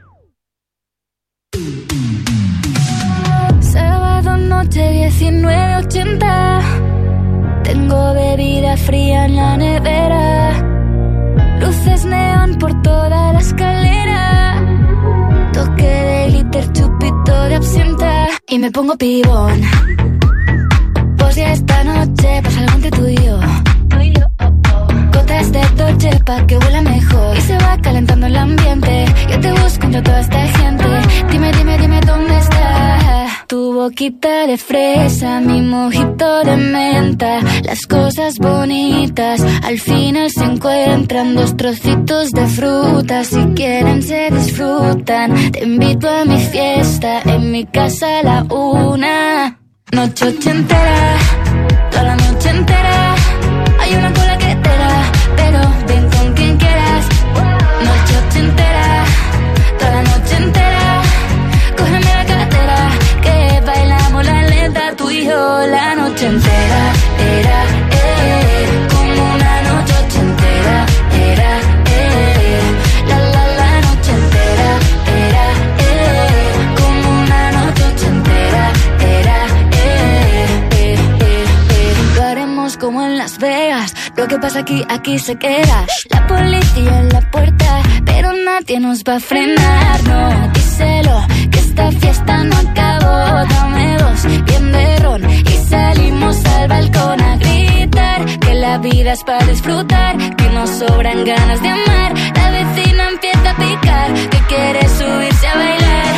Sábado noche diecinueve ochenta. Tengo bebida fría en la nevera. Luces neón por toda la escalera. Toque de glitter, chupito de absenta. Y me pongo pibón. Pues ya esta noche pasa algo entre tú y yo. Gotas de Dolce pa' que huela mejor. Y se va calentando el ambiente. Yo te busco entre toda esta gente. Dime, dime, dime dónde está. Tu boquita de fresa, mi mojito de menta. Las cosas bonitas al final se encuentran. Dos trocitos de fruta, si quieren se disfrutan. Te invito a mi fiesta, en mi casa a la una. Noche ochentera, toda la noche entera. Hay una cola que te da, pero ven con quien quieras. Noche ochentera, toda la noche entera. Cógeme la cartera, que bailamos la lenta. Tú y yo la noche entera. Era, eh, como una noche ochentera. Era, eh, la la la noche entera. Era, eh, como una noche ochentera. Era, eh, eh, eh, eh. Lo haremos como en Las Vegas. Lo que pasa aquí, aquí se queda. La policía en la puerta, pero nadie nos va a frenar. No, díselo, que esta fiesta no acabó. Dame dos, bien de ron, y salimos al balcón a gritar. Que la vida es para disfrutar, que nos sobran ganas de amar. La vecina empieza a picar, que quiere subirse a bailar.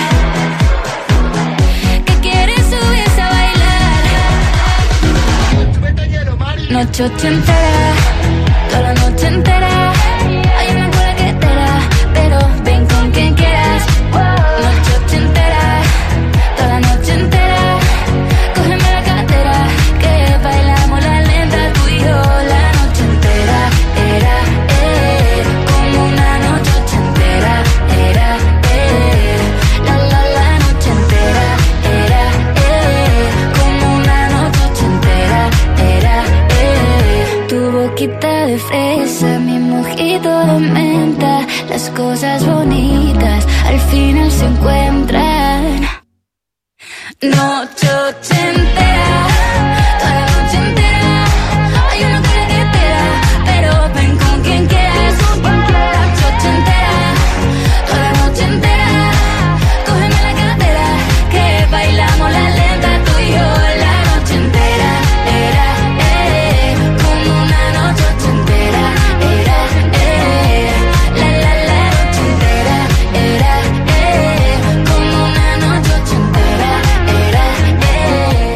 Que quiere subirse a bailar. Noche ochentera, toda la noche entera. Hay una cola que te da, pero ven con quien quieras. Noche ochentera, toda la noche entera. Cógeme la cartera, que bailamos la lenta. Tú y yo la noche entera. Era, eh, como una noche ochentera. Era, eh, la la la noche entera. Era, eh, como una noche ochentera. Era, eh, tu boquita de fresa, mi mojito de menta. Las cosas bonitas al final se encuentran. Noche ochentera, toda la noche entera. Hay una cola que te da, pero ven con quien quieras. Noche ochentera, toda la noche entera. Cógeme la cartera, que bailamos la lenta. Tú y yo la noche entera. Era, eh, como una noche ochentera. Era, eh, la la la noche entera. Era, eh, como una noche ochentera. Era, eh.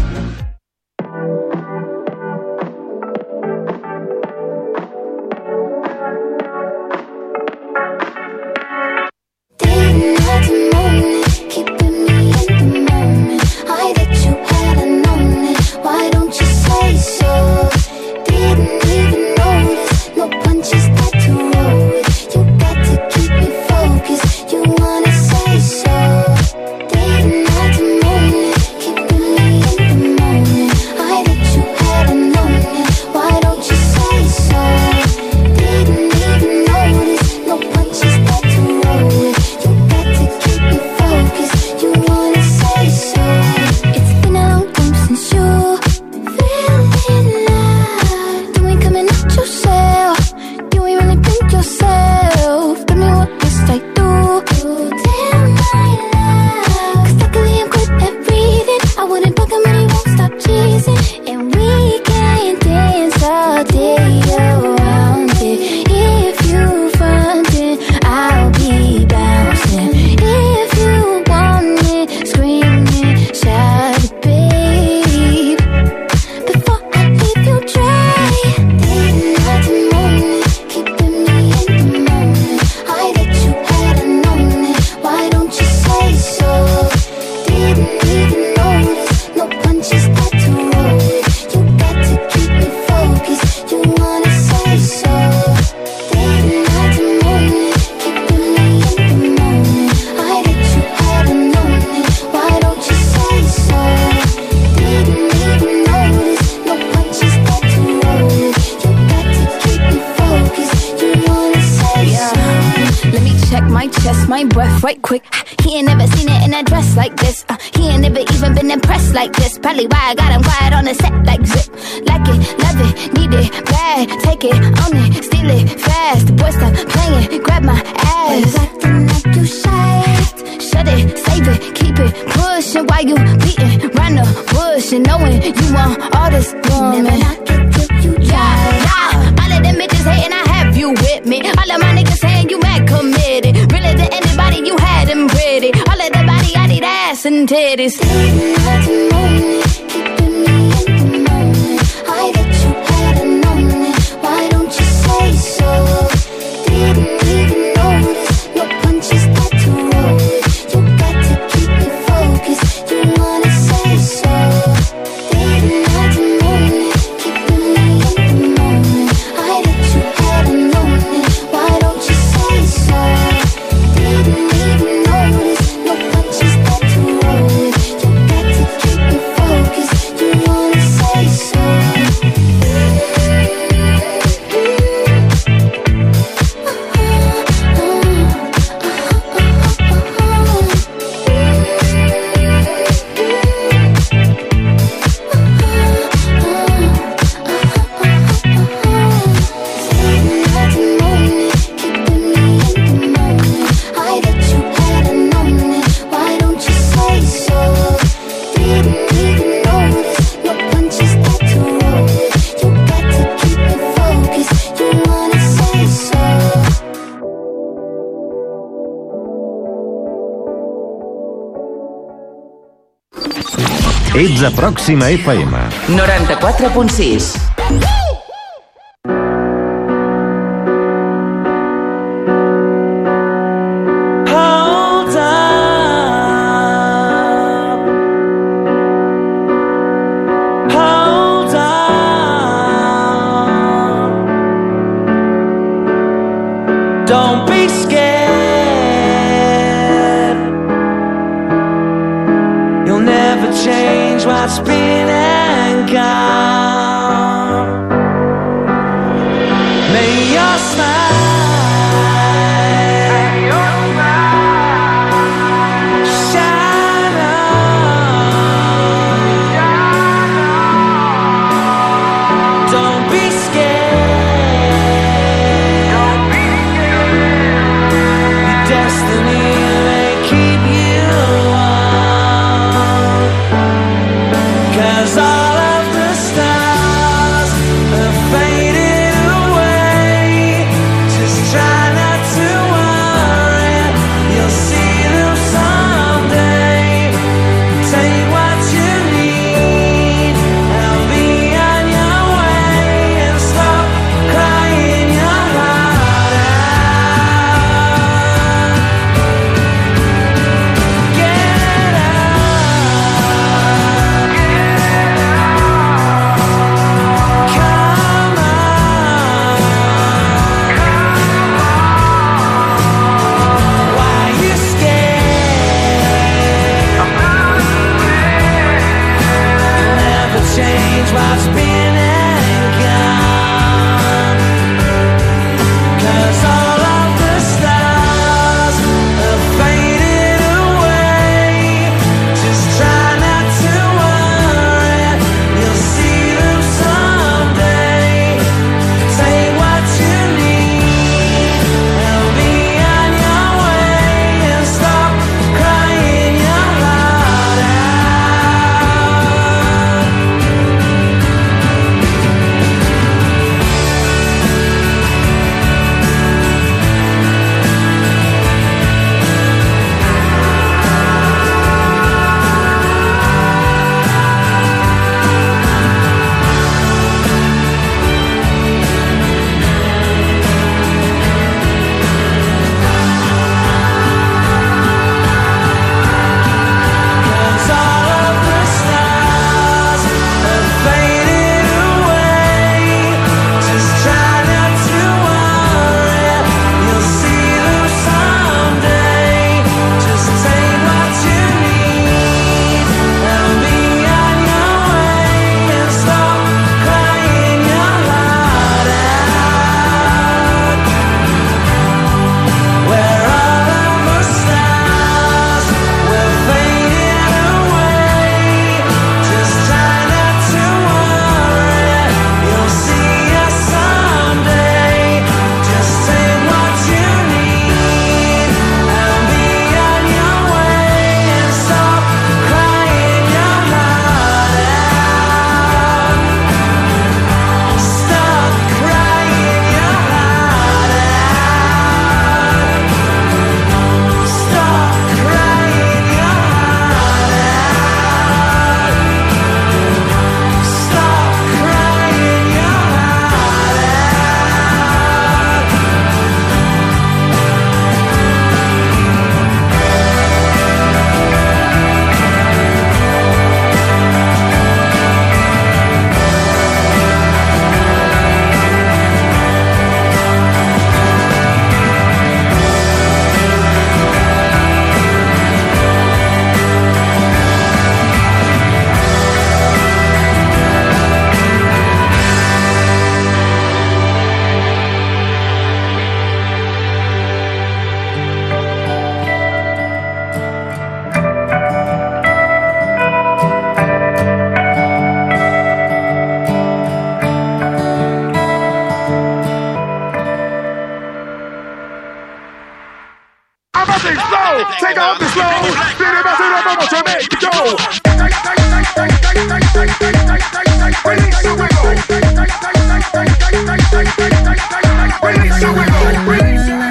Didn't have to moan it, keeping me in the moment. I that you had I known it, why don't you say so? Didn't even notice, no punches that to roll with. You got to keep me focused, you wanna say so? Didn't have to moan it, keeping me in the moment. I that you had I known it, why don't you say so? Didn't even notice, no punches that to roll with. You got to keep me focused, you wanna say so? It's been a long time since you feeling love. Then we coming up my breath right quick. He ain't never seen it in a dress like this. Uh, he ain't never even been impressed like this. Probably why I got him quiet on the set like zip. Like it, love it, need it, bad. Take it, own it, steal it, fast. The boy stop playing, grab my ass. Acting like you shy. Shut it, save it, keep it, pushing while you beating round the bush and knowing you want all this woman. Never knock it till you try. Yeah, all of them bitches hating, I have you with me. All of my niggas saying you mad committed. Really to anybody, you had them pretty. All of the body, I need ass and titties. Staying at the moment, keeping me in the moment. I bet you hadn't known it. Why don't you say so? Didn't even notice your punches got to roll it. You got to keep me focused. You wanna say so? Staying at the moment, keeping me in the moment. I bet you hadn't known it. Why don't you say so? Didn't even notice your punches got to roll it. You got to keep me focused. You wanna say so? I bet you hadn't known it. Why don't you say so? Didn't even notice your punches got to roll it. You got to keep me focused. You wanna say so? Ets a Pròxima F M. noranta-quatre punt sis. Hold up. Hold up. Don't be scared. You'll never change what's been and gone. May your smile shine on. Don't be scared. Your destiny may keep you on. 'Cause all of the take off the slow. Then it must have up to make it go. Release the wiggle. Release the wiggle. Release the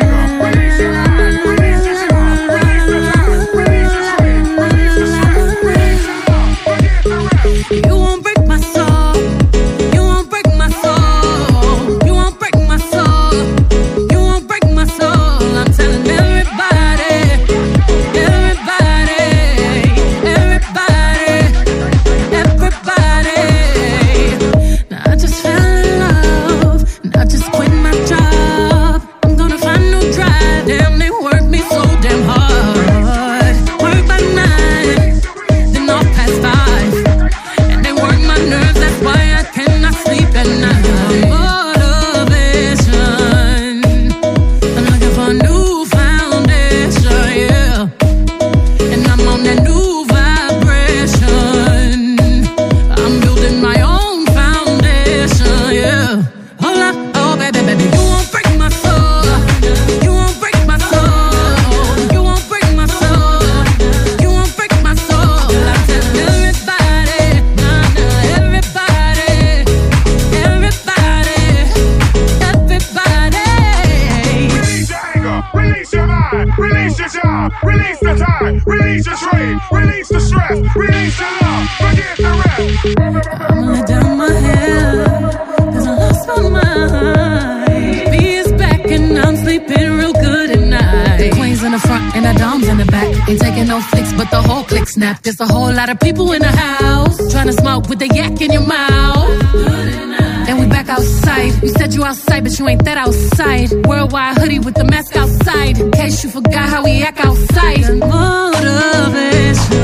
snap. There's a whole lot of people in the house trying to smoke with the yak in your mouth. And we back outside. You said you outside, but you ain't that outside. Worldwide hoodie with the mask outside. In case you forgot how we act outside. Motivation.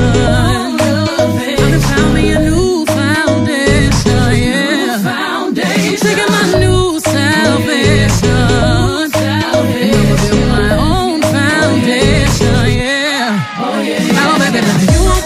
I found me a new foundation. Yeah. Foundation. Taking my new salvation. And I'ma build my own foundation. Yeah. Oh yeah. Oh baby, baby.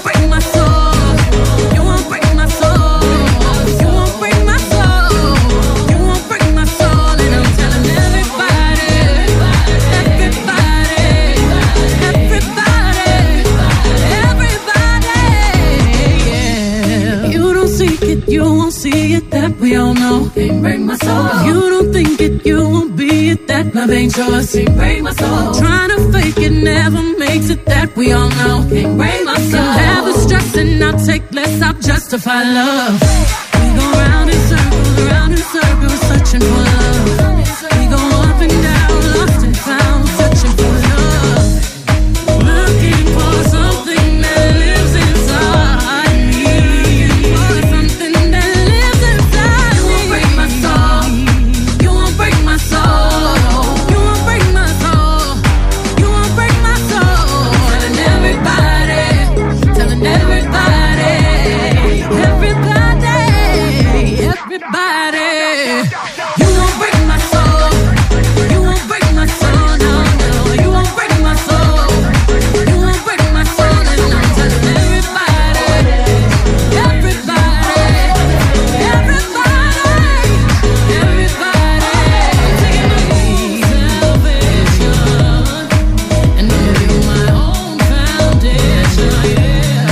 We all know, can't break my soul. If you don't think it, you won't be it. That love ain't yours, can't break my soul. Trying to fake it never makes it. That we all know, can't break my soul. Have the stress and I'll take less, I'll justify love. We go round in circles, round in circles, searching for love. We go up and down, lost and found, searching for love. Looking for something that lives inside me. For something that lives inside. You won't break my soul. You won't break my soul. You won't break my soul. You won't break my soul. Telling everybody, telling everybody, everybody, everybody. You won't break my soul. You won't break my soul. No, no. You won't break my soul. You won't break my soul. And I'm telling everybody, everybody, everybody, everybody. Taking my own salvation. And I'm building my own foundation. Yeah.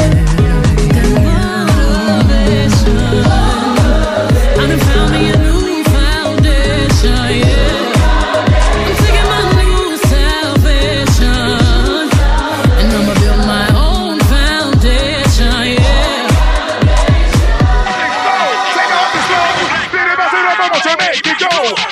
Motivation. I done found me a new foundation. Yeah. I'm taking my new salvation. And I'ma build my own foundation. Yeah. Take off the slow. Then it must have up to make it go.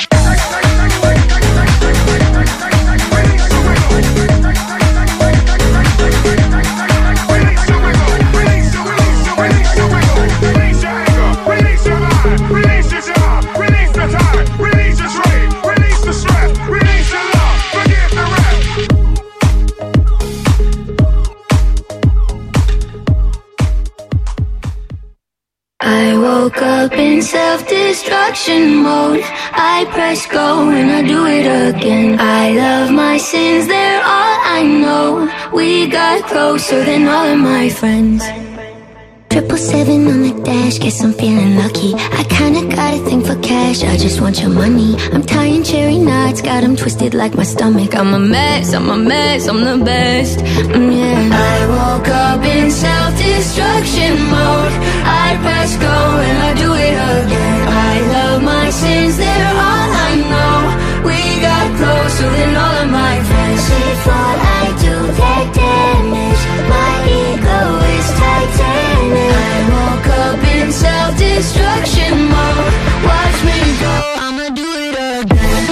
I woke up in self-destruction mode. I press go and I do it again. I love my sins, they're all I know. We got closer than all of my friends. Triple seven on the dash, guess I'm feeling lucky. I kinda got a thing for cash. cash, I just want your money. I'm tying cherry knots, got them twisted like my stomach. I'm a mess, I'm a mess, I'm the best, mm, yeah. I woke up in self-destruction mode. I press go and I do it again. I love my sins, they're all I know. We got closer than all of my friends. Before I do that damage, my ego is titanic. I woke up in self-destruction mode. Watch me go, I'ma do it again.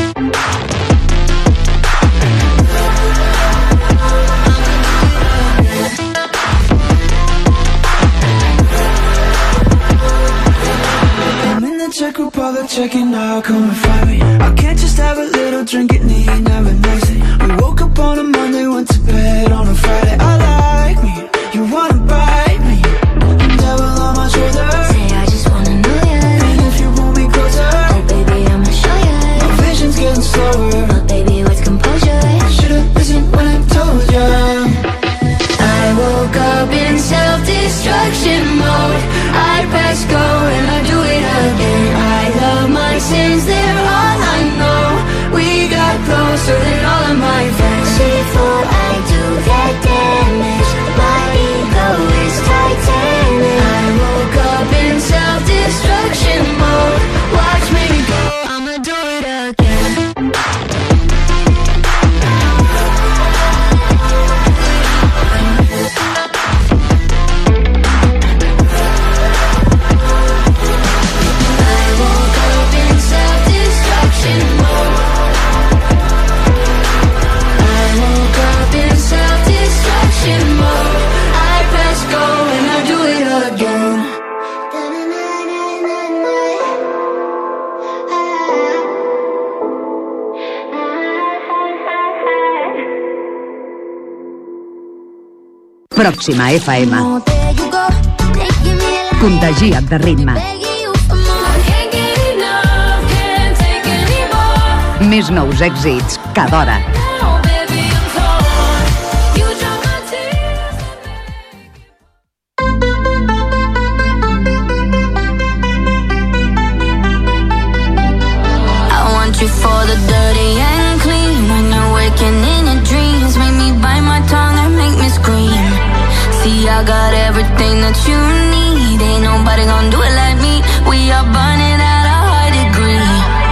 I'm in the Czech Republic, checking out, come and find me. I can't just have a little drink, it need never nicely. We woke up on a Monday, went to bed on a Friday. I like me, you wanna bite me, the devil on my shoulder. Say I just wanna know ya, and if you want me closer, oh baby I'ma show ya. My vision's getting slower, but baby what's composure? Should've listened when I told ya. I woke up in self-destruction mode. I press go and I do it again. I love my sins, they're all I know. We got closer than all of my friends. Before I do that damage, my ego is titanic. I woke up in self-destruction mode. Watch me go, I'ma do it again. Pròxima F M. Contagia't de ritme. Més nous èxits cada hora. I want you for the dirty and clean. When you're waking in your dreams, make me bite my tongue and make me scream. See, I got everything that you need. Ain't nobody gonna do it like me. We are burning at a high degree.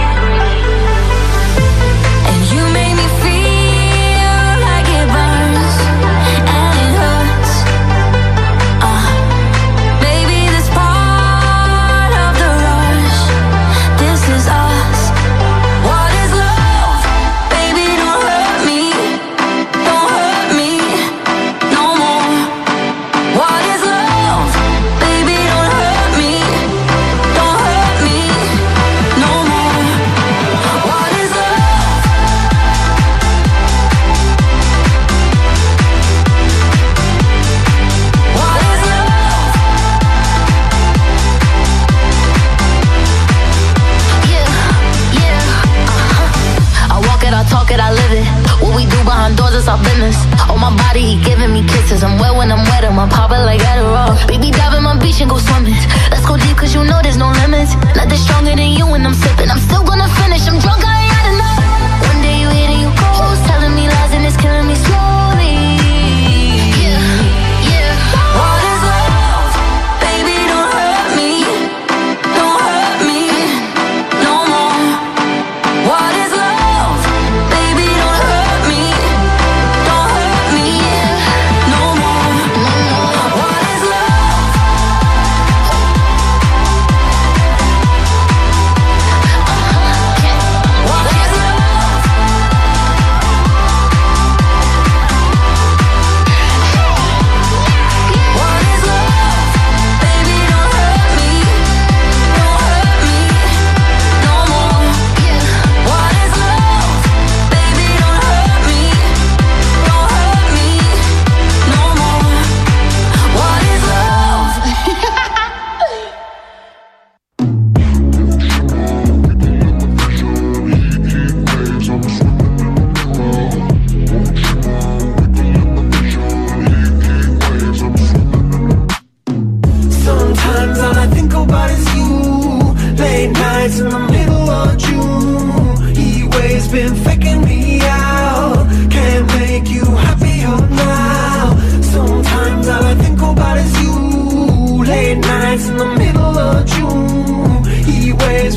And you make me feel like it burns and it hurts. Uh, baby, this part of the rush. This is us. What is love? Baby, don't hurt me. Don't hurt me no more. What is love? Baby, don't hurt me. Don't hurt me no more. What is love? What is love? Yeah, yeah, uh-huh. I walk it, I talk it, I live it. What we do behind doors is our business. On my body, he giving me kisses. I'm wet when I'm wet, I'm pop it like Adderall. Baby, dive in my beach and go swimming. Let's go deep, cause you know there's no limits. Nothing stronger than you when I'm sipping. I'm still gonna finish, I'm drunk, I ain't had enough. One day you hit and you go, telling me lies and it's killing me slowly. Yeah, yeah. What is love? Baby, don't hurt me. Don't hurt me no more. What is love? Baby, don't hurt me. Don't hurt me no more. What is love? What is love? What is love? Baby, don't hurt me. Don't hurt me no more. What is love? Baby, don't hurt me. Don't hurt me no more. What is love? Sometimes all I think about is you. Late nights in the middle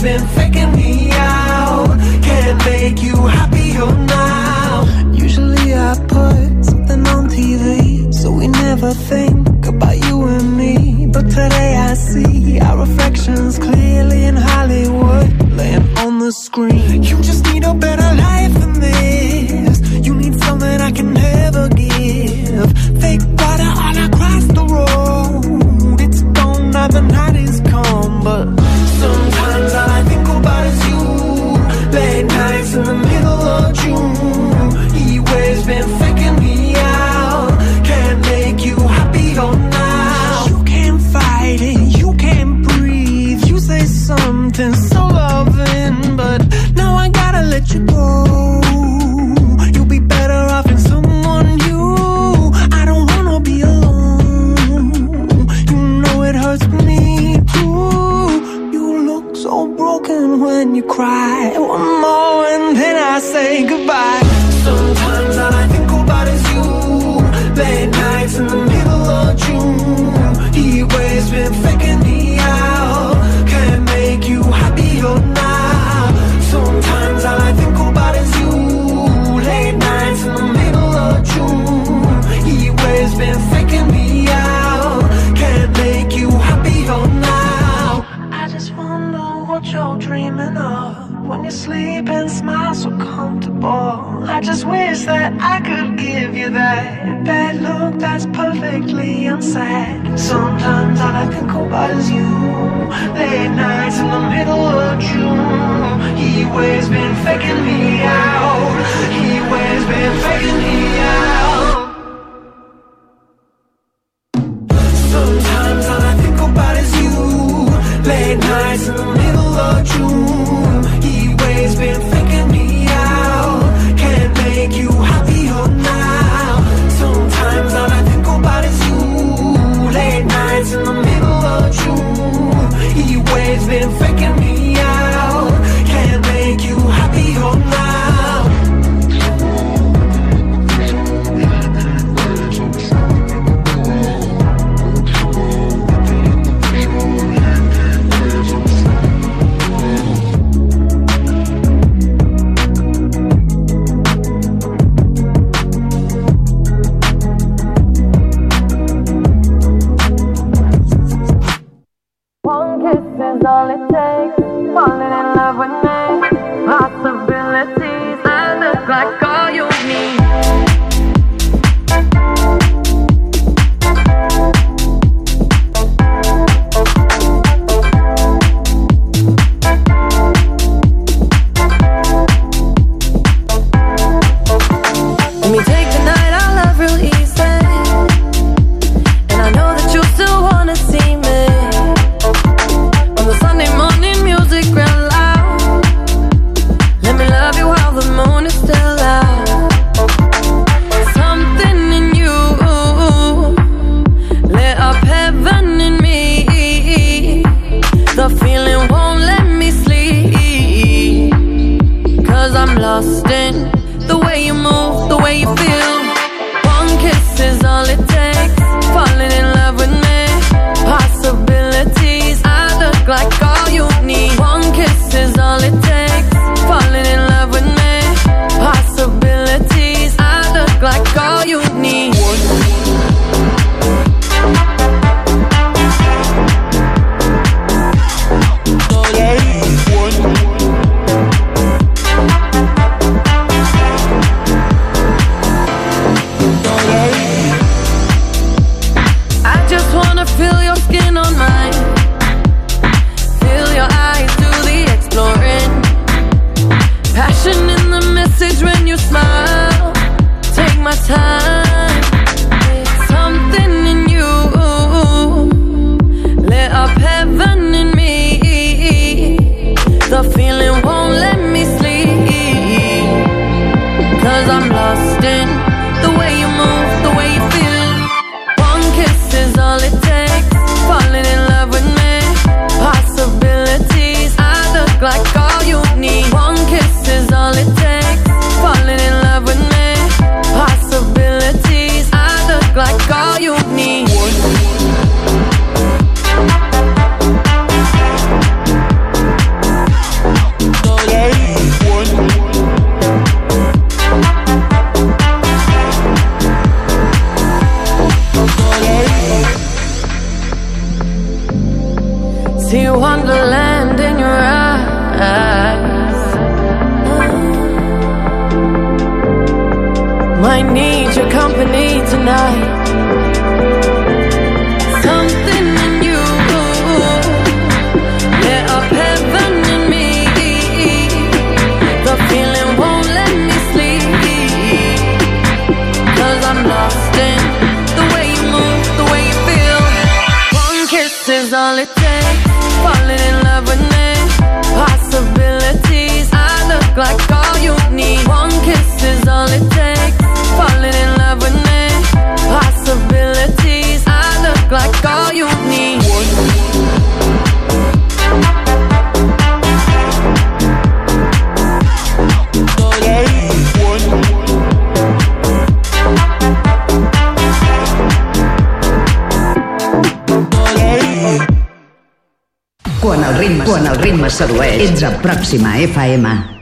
been faking me out. Can't make you happier now. Usually I put something on T V, so we never think about you and me. But today I see our reflections clearly in Hollywood, laying on the screen. You just need a better life than this. You need something I can never give. Fake water all across the road. It's gone now, the night is come. But sometimes all I think about is you. Late nights in the middle of June. He always been faking me out. Can't make you happier now. You can't fight it, you can't breathe. You say something so loving, but now I gotta let you go. You'll be better off in someone new. I don't wanna be alone. You know it hurts me too. You look so broken when you cry. One more and then I say goodbye. Sometimes all I think about is you. Late nights in the middle of June. He always been faking me out. Can't make you happier now. Sometimes all I think about is you. Late nights in the middle of June. He always been faking me out. Can't make you happier now. I just wonder what you're dreaming of when you sleep and smile so comfortable. I just wish that I could give you that bad look that's perfectly unsaid. Sometimes all I think about is you. Late nights in the middle of June. He always been faking me out. He always been faking me out. Sometimes all I think about is you. Late nights in the middle of June. He always been faking me out. Can't make you happier now. Sometimes all I think about is you. Late nights in the middle of June. He always been faking me out. Can't make you happier now. One kiss is all it takes. Falling in love with me. Possibilities. I look like all you need. Let me take the night, I love real easy. And I know that you still wanna see me. On the Sunday morning music real loud. Let me love you while the moon is still out. Something in you lit up heaven in me. The feeling won't let me sleep. Cause I'm lost in the way you move, the way you feel. One kiss is all it takes. Falling in love with me. Possibilities. I look like all you need. One kiss is all it takes. Falling in love with me. Possibilities. I look like all you need. I just wanna feel your skin on mine. Feel your eyes do the exploring. Passion in the message when you smile. Take my time. Something in you lit up heaven in me. The feeling won't let me sleep. Cause I'm lost in the way you move, the way you feel. One kiss is all it takes. Falling in love with me. Possibilities. I look like all you need. One kiss is all it takes. Falling in love with me. Possibilities. I look like all you need. need your company tonight. Something in you lit up heaven in me. The feeling won't let me sleep, 'cause I'm lost in the way you move, the way you feel. One kiss is all it takes, falling in love with me. Possibilities, I look like all you need. One kiss is all it takes, falling in love with me. Possibilities, I look like all you need. Quan el ritme, quan el ritme sedueix, ets a Pròxima F M.